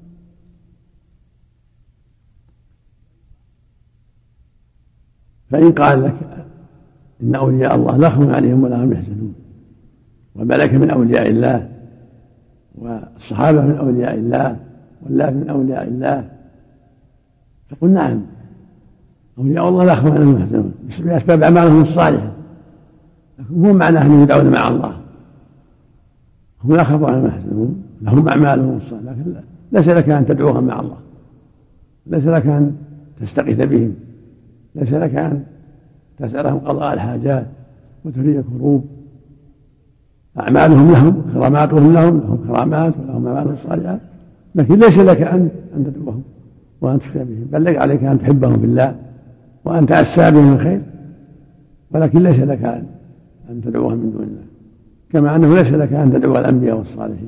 فإن قال لك إن أولياء الله لا خوف عليهم ولا هم يحزنون، والملائكة من أولياء الله، والصحابة من أولياء الله، والله من أولياء الله، فقل نعم أولياء الله لا خوف عليهم ولا هم يحزنون بأسباب أعمالهم الصالحة، لكن مو معناه أنهم يدعون مع الله، هم لا خوف عليهم ولا يحزنون، لهم أعمالهم الصالحة، لكن ليس لك أن تدعوهم مع الله، ليس لك أن تستغيث بهم، ليس لك أن تسألهم قضاء الحاجات وتفريج الكروب. أعمالهم لهم، كراماتهم لهم كرامات ولهم أعمال صالحة، لكن ليس لك أن تدعوهم وأن تشفع بهم، بل لك عليك أن تحبهم بالله وأن تأسى بهم الخير، ولكن ليس لك أن تدعوهم من دون الله، كما أنه ليس لك أن تدعو الأنبياء والصالحين.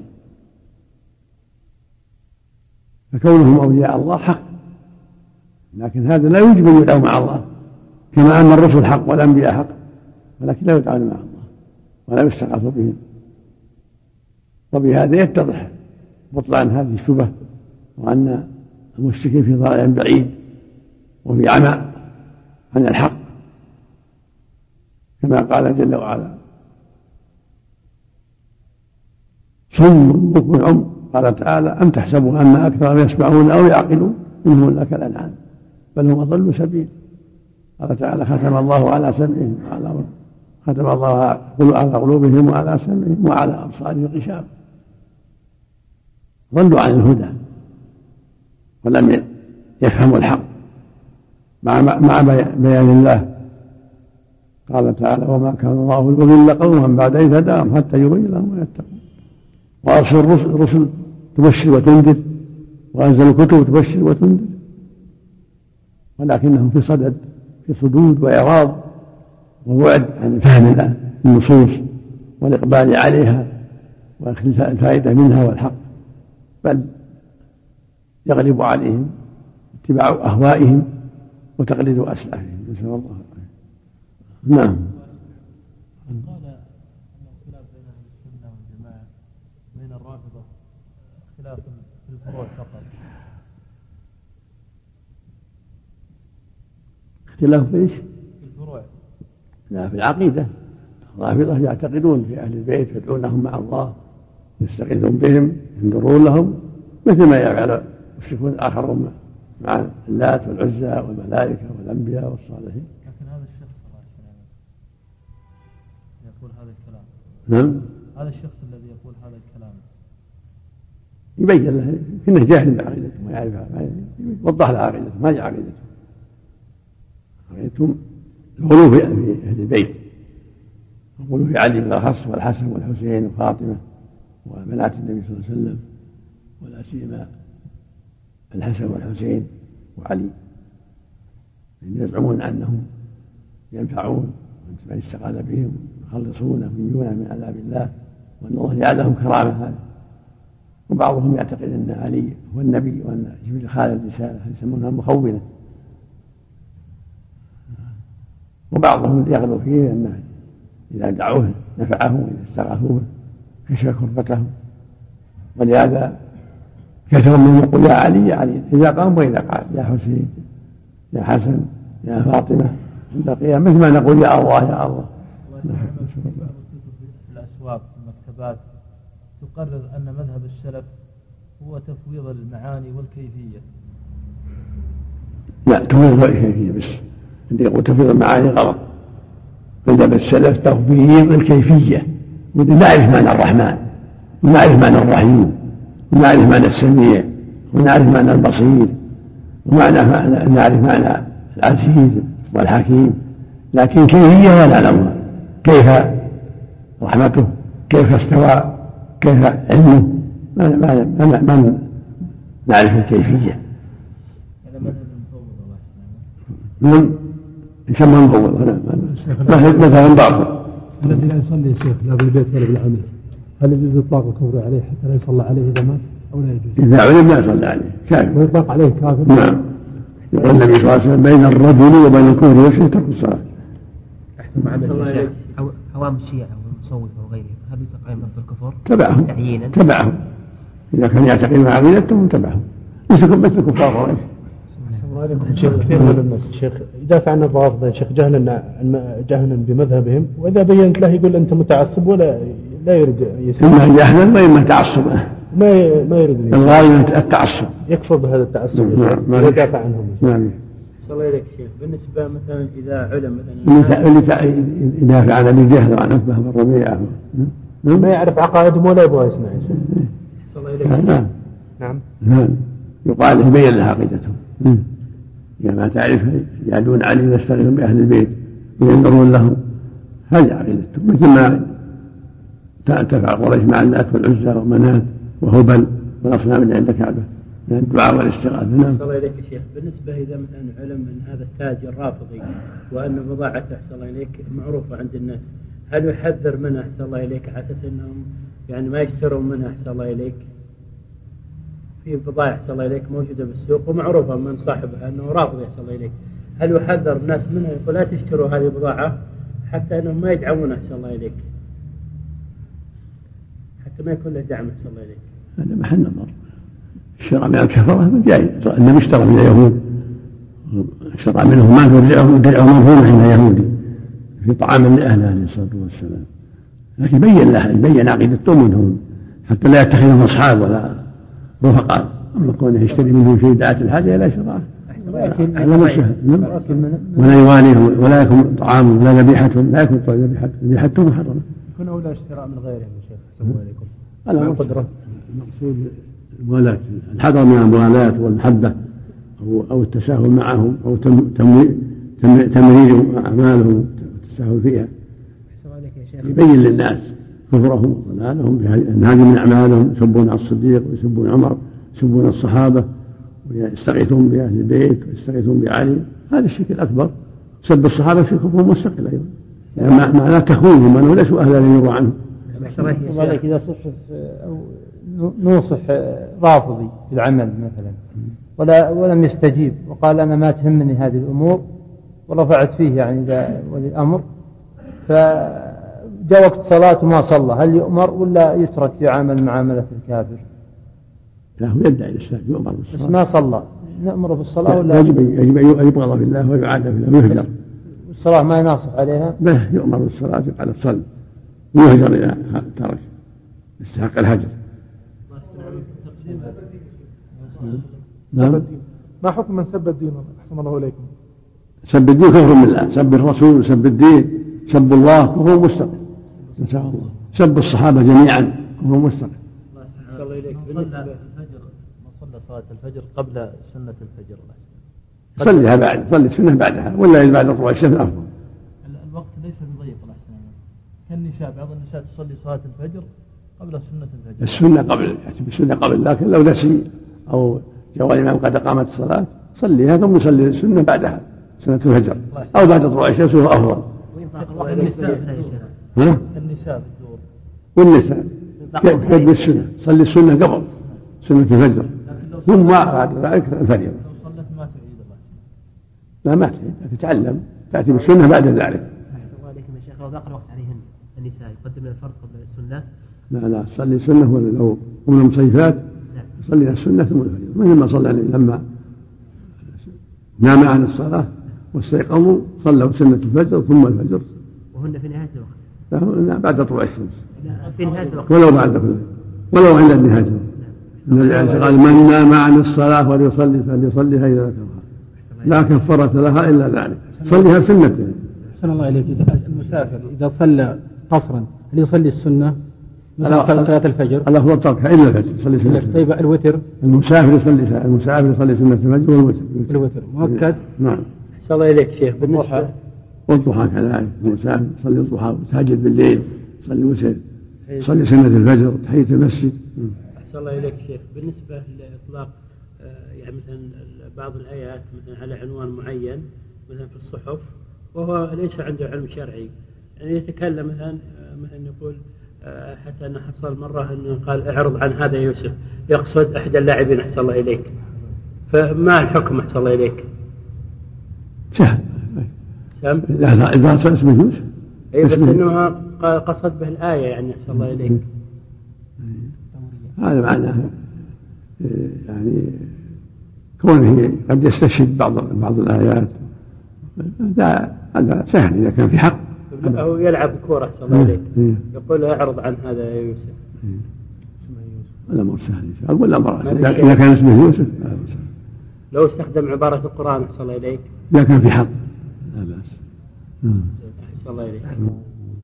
فكونهم أولياء الله حق، لكن هذا لا يوجب أن يدعوا مع الله، كما أن الرسل حق والأنبياء حق، ولكن لا يدعون مع الله ولا يستغاث بهم. وبهذا يتضح بطلان هذه الشبهة، وأن المشركين في ضلال بعيد وفي عمى عن الحق، كما قال جل وعلا صم بكم عمي. قال تعالى أم تحسبوا أن أكثرهم يسمعون أو يعقلون إنهم إلا كالأنعام بل هم أضل سبيل. قال تعالى ختم الله على سمعهم ختم الله على قلوبهم وعلى سمعهم وعلى أبصارهم غشاوة، ضلوا عن الهدى ولم يفهموا الحق مع بيان الله. قال تعالى وما كان الله ليضل قوما بعد إذ هداهم حتى يبين لهم ما يتقون. وأرسل الرسل تبشر وتنذر، وأنزل الكتب تبشر وتنذر، ولكنهم في صدد في صدود وإعراض وبعد عن فهم النصوص والإقبال عليها والفائدة منها والحق، بل يغلب عليهم اتباع أهوائهم وتقليد أسلافهم، نسأل الله العافية. نعم. قال أن الخلاف بين أهل السنة والجماعة بين الرافضة خلاف في الفروع فقط. اختلاف في ايش؟ في الفروع. لا، في العقيدة. الرافضة يعتقدون في أهل البيت، يدعونهم مع الله، يستغيثون بهم، ينذرون لهم، مثل ما يفعل المشركون الآخرون مع اللات والعزى والملائكة والأنبياء والصالحين. لكن هذا الشخص الله يسلمك يقول هذا الكلام. نعم. هذا الشخص الذي يقول هذا الكلام يبين له إنه جاهل بعقيدته ما يعرفها، يوضح له عقيدته، ما هي عقيدته. عقيدتهم الغلو في أهل البيت، الغلو في علي بالأخص والحسن والحسين وفاطمة وبنات النبي صلى الله عليه وسلم، ولا سيما الحسن والحسين وعلي، يزعمون أنهم ينفعون من استغاث بهم يخلصونه وينجونه من عذاب الله، وأن الله جعل لهم كرامة هذا. وبعضهم يعتقد أن علي هو النبي وأن جبريل خالد الرسالة، يسمونها المخونة. وبعضهم يغلو فيه أنه إذا دعوه نفعهم وإذا استغاثوه كشف كربتهم، ولهذا كثر من يقول يا علي يا علي إذا قام وإذا قعد، يا حسين يا حسن يا فاطمة عند القيامة، مثل ما نقول يا الله يا الله. الأسواق والمكتبات تقرر أن مذهب السلف هو تفويض المعاني والكيفية. لا، تفويض الكيفية بس، اللي يقول تفويض المعاني غلط. مذهب السلف تفويض الكيفية، ونعرف معنى الرحمن ونعرف معنى الرحيم ونعرف معنى السميع ونعرف معنى البصير ونعرف معنى العزيز والحكيم، لكن كيفية ولا نعلمها، كيف رحمته، كيف استوى، كيف علمه، ما نعرف الكيفية. يسمى مفوض مثلا باطل. الذي لا يصلي يا شيخ لا بالبيت ولا بالعمل، هل يجوز اطلاق الكفر عليه حتى لا يصلى عليه اذا مات او لا يجوز؟ اذا علم لا يصلى عليه كافر، ويطلق عليه كافر. نعم. يقول النبي صلى الله عليه وسلم بين الرجل وبين الكفر والشرك ترك الصلاه. هوام الشيعة والمصوفة وغيرهم هل يطلق عليهم بالكفر؟ تبعهم اذا كان يعتقد عقيدتهم تبعهم، مثل الكفار قريش. شيخ كثير من الناس شيخ يدافع عن الرافضة شيخ جهلا بمذهبهم، وإذا بينت له يقول أنت متعصب ولا لا يريد يسلم. إما جهلا وإما تعصبا. ما يريد الغالب التعصب. يكفر بهذا التعصب ويدافع عنهم. نعم. صلى الله عليك شيخ. بالنسبة مثلا إذا علم مثلا اللي يدافع عن أبي جهل وعن عتبة بن ربيعة ما يعرف عقائدهم ولا يبغى يسمع. صلى الله عليك. نعم. يقال يبين له عقيدتهم. ما تعرف يعدون عليه ويستغيثون بأهل البيت وينظرون لهم، هذه عقيدتهم، مثل ما تفعل قريش مع اللات والعزى ومنات وهبل والأصنام اللي عند كعبة من الدعاء والاستغاثة. نعم. صلى الله عليك يا شيخ. بالنسبة إذا مثلا علم من هذا التاجر الرافضي وأن بضاعته صلى الله عليك معروفة عند الناس، هل يحذر منها صلى الله عليك على أساس أنهم يعني ما يشترون منها صلى الله عليك؟ في بضائع صلى الله عليك موجودة بالسوق ومعروفة من صاحبها أنه رافض صلى الله عليك، هل يحذر الناس منها يقول لا تشتروا هذه البضاعة حتى أنهم ما يدعمونها صلى الله عليك، حتى ما يكون له دعم صلى الله عليك؟ هذا محل نظر. الشراء من الكفرة جائز، النبي اشترى من اليهود، اشترى منهم ما درعه مرهونة عند يهودي في طعام لأهله عليه الصلاة والسلام، لكن يبين عقيدتهم منهم حتى لا يتخذهم أصحاب ولا رفقاء، أما كونه يشتري منهم شيء دعت الحاجة إلى شراءه ولا يواليه ولا يكون طعام ولا ذبيحتهم، لا يكون ذبيحتهم محرمة. يكون أولى اشتراء من غيرهم يا شيخ. السلام عليكم. القدرة المقصود الموالاة، الحذر من الموالاة والمحبة أو التساهل معهم أو تمرير أعمالهم والتساهل فيها، يبين للناس كفرهم وضلالهم أن هذه من أعمالهم، يسبون على الصديق ويسبون عمر يسبون الصحابة ويستغيثون بأهل البيت ويستغيثون بعلي، هذا الشرك الأكبر. سب الصحابة في كفر مستقل أيضا، معناه تخويفهم أنه ليسوا أهلا أن يروى عنه. إذا صح أو نوصح رافضي في العمل مثلا ولم يستجيب وقال أنا ما تهمني هذه الأمور ورفعت فيه يعني إلى ولي الأمر، فجاء وقت صلاة وما صلى، هل يؤمر ولا يترك يعامل معاملة الكافر؟ لا، هو يدعي الإسلام، يؤمر بالصلاة بس ما صلى، نأمره بالصلاة ولا يجب أن يبغض في الله ويعاد في الله ويهجر. الصلاة ما يناصح عليها؟ لا، يؤمر بالصلاة وقال تصلي ويهجر إذا ترك، يستحق الهجر. نعم. ما حكم من سب الدين؟ أحسن الله إليكم. سب الدين كفر بالله، سب الرسول، سب الدين، سب الله كفر مستقل إن شاء الله. سب الصحابة جميعا كفر مستقل. الله إليك. بالنسبة الفجر، من صلى صلاة الفجر قبل سنة الفجر صليها بعد، صلي السنة بعدها ولا بعد طلوع الشمس أفضل. الوقت ليس بضيق كالنساء، بعض النساء تصلي صلاة الفجر قبل سنة الفجر. السنة قبل، السنة قبل، لكن لو نسي أو جاء الإمام قد أقامت الصلاة صليها ثم يصلي السنة بعدها سنة الفجر أو بعد طلوع الشمس هو أفضل. النساء بالدور والنساء قد السنة، صلي السنة قبل سنة الفجر ثم بعد ذلك الفجر. لا ما تتعلم، تأتي بالسنة بعد ذلك. الله عليكم يا شيخ، لو ضاق الوقت عليهن النساء يقدم الفرض قبل السنة؟ لا، صلي السنة ولو من المصيفات صلي السنة ثم الفجر، مثل ما صلى لما نام عن الصلاة واستيقظوا صلوا سنة الفجر ثم الفجر. وهن في نهاية الوقت؟ لا، بعد طلوع الشمس. في نهاية الوقت ولو بعد ولو عند نهاية الوقت. النبي قال من نام عن الصلاة وليصلي فليصليها إذا ذكرها لا كفرت لها إلا ذلك، صليها سنة. أحسن الله إليك. المسافر إذا صلى قصرا هل يصلي السنة مثل صلاة الفجر؟ الأفضل تركها إلا الفجر، يصلي سنة. طيب الوتر؟ المسافر يصلي سنة الفجر والوتر. الوتر مؤكد. نعم. أحسن الله إليك شيخ. بالنسبة والضحى كذلك، المسافر يصلي الضحى وتهجد بالليل، يصلي وتر، يصلي سنة الفجر، تحية المسجد. أحسن الله إليك شيخ. بالنسبة لإطلاق يعني مثلا بعض الآيات مثلا على عنوان معين مثلا في الصحف وهو ليس عنده علم شرعي، يعني يتكلم مثلا يقول حتى أن حصل مرة أنه قال اعرض عن هذا يوسف، يقصد أحد اللاعبين. أحسن الله إليك، فما الحكم؟ أحسن الله إليك. سهل. إذا صار اسمه يوسف. أي بس إنه قصد به الآية يعني. أحسن الله إليك. هذا معناه يعني كونه قد يستشهد بعض الآيات، هذا سهل إذا كان في حق. أو يلعب كورة. أحسن الله إليك، يقول اعرض عن هذا يا يوسف. الأمر سهل إن شاء الله. ولا أمر إذا كان اسمه يوسف لو استخدم عبارة القرآن. أحسن الله إليك، إذا كان في حق لا بأس. أحسن الله إليك.